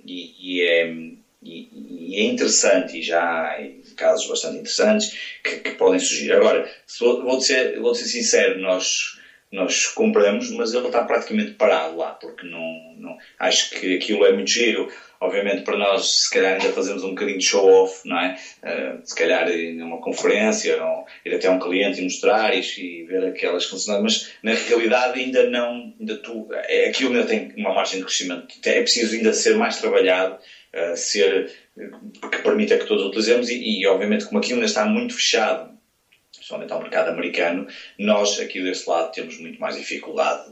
é interessante, e já há casos bastante interessantes que podem surgir. Agora, vou ser sincero, nós compramos, mas ele está praticamente parado lá, porque não acho que aquilo é muito giro. Obviamente, para nós, se calhar ainda fazemos um bocadinho de show-off, não é? Se calhar ir a uma conferência, ou ir até um cliente e mostrar isto e ver aquelas funcionalidades, mas na realidade aquilo ainda tem uma margem de crescimento. É preciso ainda ser mais trabalhado, que permita que todos utilizemos e obviamente como aquilo ainda está muito fechado, principalmente ao mercado americano, nós aqui desse lado temos muito mais dificuldade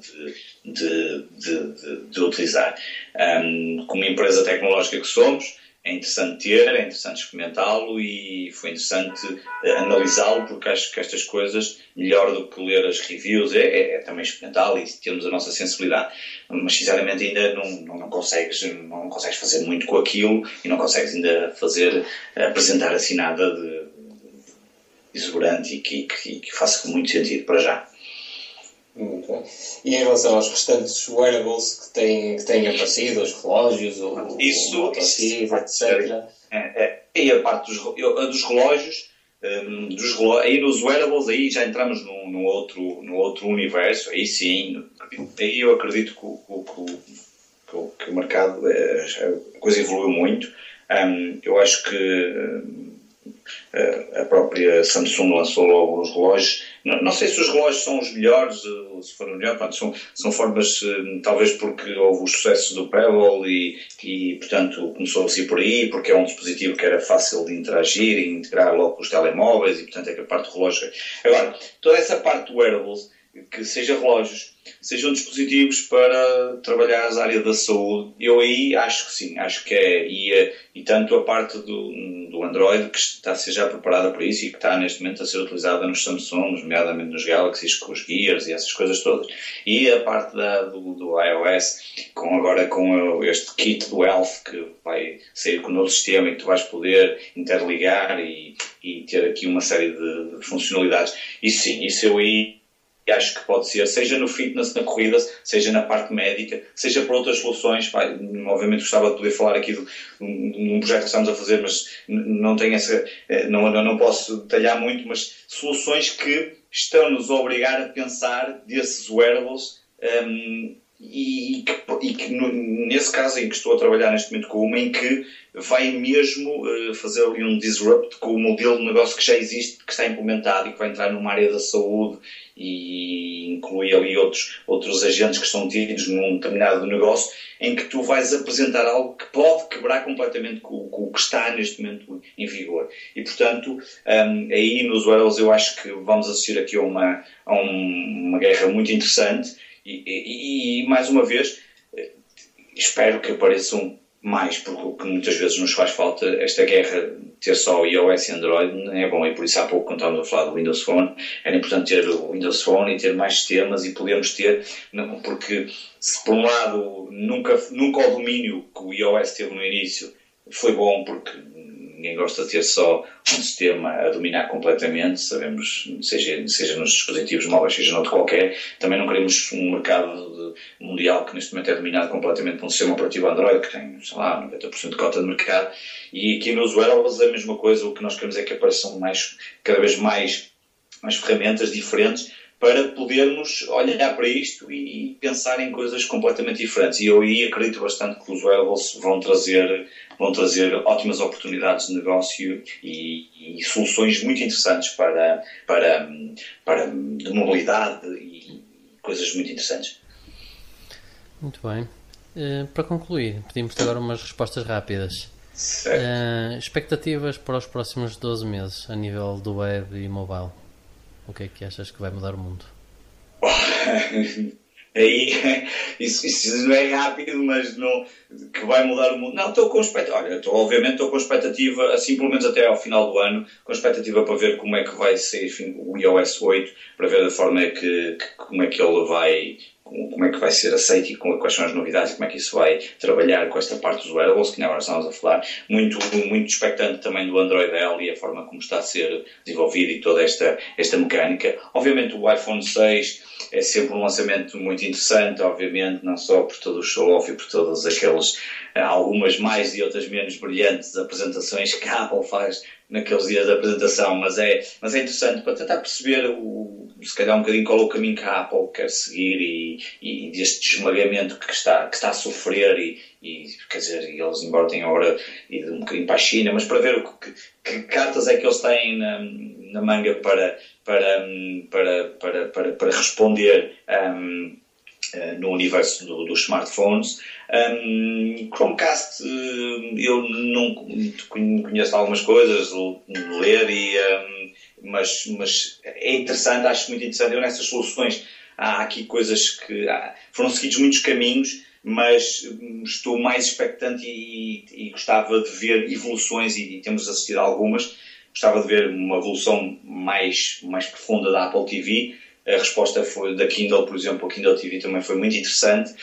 de utilizar. Como empresa tecnológica que somos, é interessante experimentá-lo e foi interessante analisá-lo, porque acho que estas coisas, melhor do que ler as reviews, é também experimentá-lo e termos a nossa sensibilidade. Mas, sinceramente, ainda não consegues fazer muito com aquilo e não consegues ainda apresentar assim nada de exuberante e que faça muito sentido para já. Muito bem. E em relação aos restantes wearables que têm aparecido, os relógios, o motosserra, etc. E a parte dos relógios, aí nos wearables, aí já entramos num outro universo, aí sim, aí eu acredito que o mercado, a coisa evoluiu muito. Eu acho que a própria Samsung lançou logo os relógios. Não sei se os relógios são os melhores, se foram melhores, são formas, talvez porque houve os sucessos do Pebble e portanto começou a ser por aí, porque é um dispositivo que era fácil de interagir e integrar logo com os telemóveis e portanto é que a parte do relógio. Agora, toda essa parte do wearables, que seja relógios, sejam dispositivos para trabalhar as áreas da saúde, eu aí acho que sim, acho que é, e tanto a parte do Android, que está a ser já preparada para isso e que está neste momento a ser utilizada nos Samsung, nomeadamente nos Galaxies, com os Gears e essas coisas todas, e a parte do iOS, com este kit do Health, que vai sair com o novo sistema e que tu vais poder interligar e ter aqui uma série de funcionalidades, isso sim, isso eu aí acho que pode ser, seja no fitness, na corrida, seja na parte médica, seja por outras soluções. Obviamente gostava de poder falar aqui de um projeto que estamos a fazer, mas não tenho não posso detalhar muito, mas soluções que estão-nos a obrigar a pensar desses wearables, e que nesse caso em que estou a trabalhar neste momento com uma em que vai mesmo fazer ali um disrupt com o modelo de negócio que já existe, que está implementado e que vai entrar numa área da saúde e inclui ali outros agentes que estão tidos num determinado negócio, em que tu vais apresentar algo que pode quebrar completamente com o que está neste momento em vigor. E, portanto, aí nos wearables eu acho que vamos assistir aqui a uma guerra muito interessante e mais uma vez, espero que apareçam mais, porque o que muitas vezes nos faz falta, esta guerra, ter só iOS e Android, não é bom. E por isso há pouco, quando estávamos a falar do Windows Phone, era importante ter o Windows Phone e ter mais sistemas e podermos ter, porque se por um lado nunca o domínio que o iOS teve no início foi bom, porque ninguém gosta de ter só um sistema a dominar completamente, sabemos, seja nos dispositivos móveis, seja noutro qualquer. Também não queremos um mercado mundial que neste momento é dominado completamente por um sistema operativo Android, que tem, sei lá, 90% de cota de mercado. E aqui nos wearables é a mesma coisa. O que nós queremos é que apareçam cada vez mais ferramentas diferentes para podermos olhar para isto e pensar em coisas completamente diferentes. E eu aí acredito bastante que os wearables vão trazer ótimas oportunidades de negócio e soluções muito interessantes para de mobilidade e coisas muito interessantes. Muito bem. Para concluir, pedimos-te agora umas respostas rápidas. Expectativas para os próximos 12 meses a nível do web e mobile? O que é que achas que vai mudar o mundo? Aí, isso não é rápido, mas não, que vai mudar o mundo. Não, estou com expectativa. Obviamente estou com expectativa, assim pelo menos até ao final do ano, com expectativa para ver como é que vai ser, enfim, o iOS 8, para ver a forma como é que ele vai, como é que vai ser aceito e quais são as novidades, como é que isso vai trabalhar com esta parte dos wearables, que agora estamos a falar. Muito expectante também do Android L e a forma como está a ser desenvolvido e toda esta mecânica. Obviamente o iPhone 6 é sempre um lançamento muito interessante, obviamente, não só por todo o show-off e por todas aqueles, algumas mais e outras menos brilhantes apresentações que a Apple faz naqueles dias de apresentação, mas é interessante para tentar perceber se calhar um bocadinho qual é o caminho que a Apple quer seguir e deste desmagamento que está a sofrer e quer dizer, eles embora tenham agora ido um bocadinho para a China, mas para ver que cartas é que eles têm na manga para responder no universo dos smartphones. Chromecast, eu não conheço algumas coisas, ler, mas é interessante, acho muito interessante. Eu nessas soluções há aqui coisas que foram seguidos muitos caminhos, mas estou mais expectante e gostava de ver evoluções e temos assistido a algumas. Gostava de ver uma evolução mais profunda da Apple TV. A resposta foi da Kindle, por exemplo. A Kindle TV também foi muito interessante.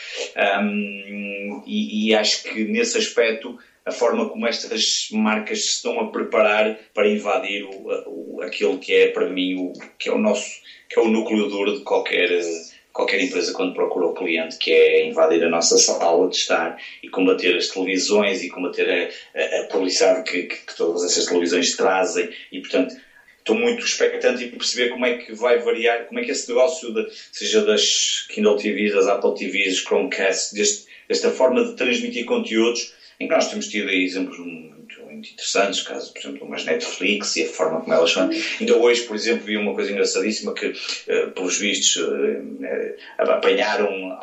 E acho que nesse aspecto a forma como estas marcas se estão a preparar para invadir aquilo que é para mim que é o núcleo duro de qualquer empresa quando procura o cliente, que é invadir a nossa sala de estar e combater as televisões e combater a publicidade que todas essas televisões trazem. E portanto estou muito expectante em perceber como é que vai variar, como é que esse negócio seja das Kindle TVs, das Apple TVs, Chromecast, desta forma de transmitir conteúdos, em que nós temos tido aí exemplos muito interessantes, caso, por exemplo, umas Netflix e a forma como elas são. Ainda hoje, por exemplo, vi uma coisa engraçadíssima que, pelos vistos, apanharam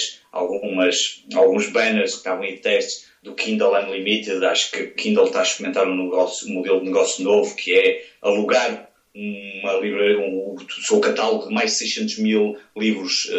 alguns banners que estavam em testes do Kindle Unlimited. Acho que Kindle está a experimentar um modelo de negócio novo, que é alugar uma livraria, o seu catálogo de mais de 600 mil livros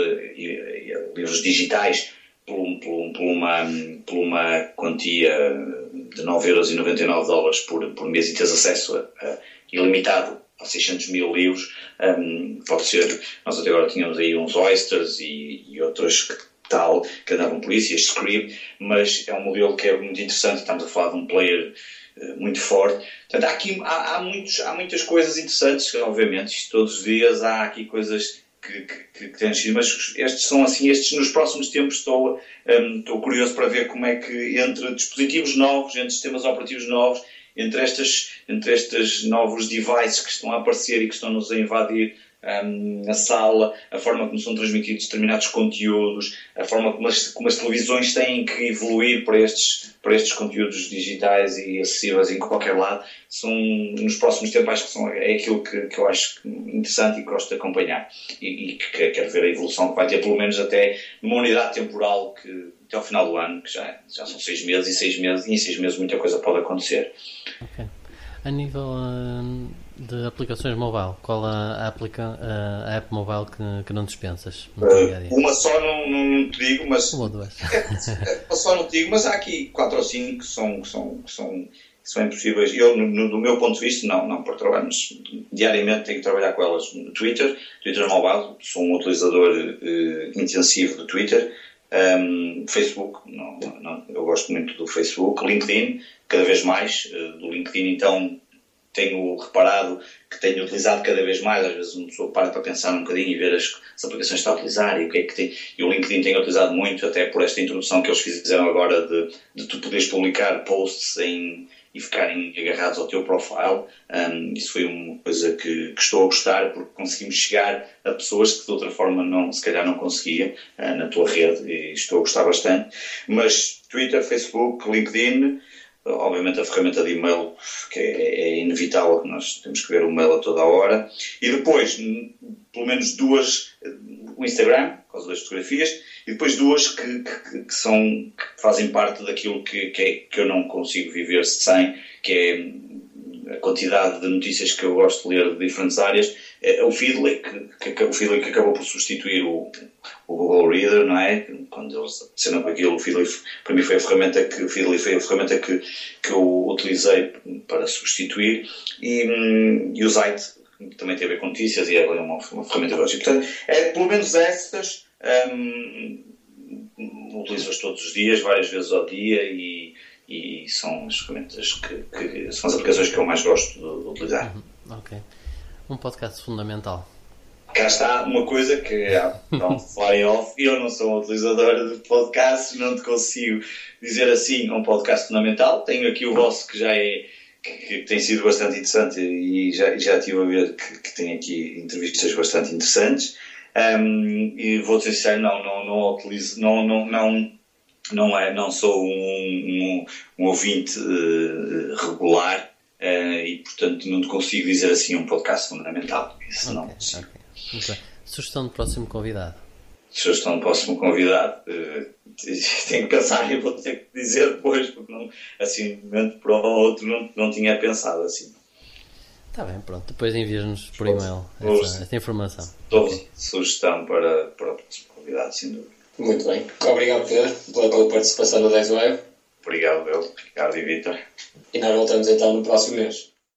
digitais por uma quantia de $9,99 por mês, e tens acesso ilimitado a 600 mil livros. Pode ser, nós até agora tínhamos aí uns Oysters e outros que andavam por isso, e a Scrib, mas é um modelo que é muito interessante. Estamos a falar de um player muito forte. Portanto, há muitas coisas interessantes, obviamente, todos os dias há aqui coisas que têm sido, mas estes são assim, nos próximos tempos estou curioso para ver como é que entre dispositivos novos, entre sistemas operativos novos, entre estes novos devices que estão a aparecer e que estão-nos a invadir a sala, a forma como são transmitidos determinados conteúdos, a forma como as televisões têm que evoluir para estes conteúdos digitais e acessíveis em qualquer lado, são, nos próximos tempos, acho que é aquilo que eu acho interessante e que gosto de acompanhar e que quero ver a evolução que vai ter, pelo menos até numa unidade temporal que até ao final do ano, que já são 6 meses, e em 6 meses muita coisa pode acontecer. Ok. A nível de aplicações mobile, qual a app mobile que não dispensas? Uma só não te digo, mas... Uma ou duas. Uma só não te digo, mas há aqui 4 ou 5 que são impossíveis. Eu, do meu ponto de vista, não por trabalho, mas diariamente tenho que trabalhar com elas. No Twitter mobile, sou um utilizador intensivo do Twitter. Facebook, eu gosto muito do Facebook. LinkedIn, cada vez mais. Do LinkedIn, então, tenho reparado que tenho utilizado cada vez mais. Às vezes uma pessoa para pensar um bocadinho e ver as aplicações que está a utilizar e o que é que tem. E o LinkedIn tenho utilizado muito, até por esta introdução que eles fizeram agora de tu poderes publicar posts em e ficarem agarrados ao teu profile. Isso foi uma coisa que estou a gostar, porque conseguimos chegar a pessoas que de outra forma se calhar não conseguia na tua rede, e estou a gostar bastante. Mas Twitter, Facebook, LinkedIn, obviamente a ferramenta de e-mail, que é inevitável, nós temos que ver o e-mail a toda a hora, e depois pelo menos duas, o Instagram, por causa das fotografias, e depois duas que fazem parte daquilo que eu não consigo viver sem, que é a quantidade de notícias que eu gosto de ler de diferentes áreas. O Feedly, que acabou por substituir o Google Reader, não é? Quando eles adicionam com aquilo, o Feedly, para mim foi a ferramenta que eu utilizei para substituir, e o site também tem a ver com notícias, e é uma ferramenta que eu gosto. Portanto, pelo menos essas utilizo-as todos os dias, várias vezes ao dia, e são as ferramentas que são as aplicações que eu mais gosto de utilizar. Ok. Um podcast fundamental. Cá está uma coisa que, pronto, falar em off, eu não sou um utilizador de podcasts, não te consigo dizer assim um podcast fundamental. Tenho aqui o vosso, que já que tem sido bastante interessante, e já estive a ver que tem aqui entrevistas bastante interessantes. E vou dizer sincero, não utilizo, não sou um ouvinte regular, e portanto não te consigo dizer assim um podcast fundamental. Isso não consigo. Okay. Sugestão do próximo convidado. Sugestão do próximo convidado. Tenho que pensar, e vou ter que dizer depois, porque não, assim, de um momento para o outro não tinha pensado assim. Está bem, pronto. Depois envias-nos por e-mail esta informação. Sugestão para o próximo convidado, sem dúvida. Muito bem. Obrigado, Pedro, pela tua participação no 10 Web. Obrigado, Ricardo e Vítor. E nós voltamos então no próximo mês.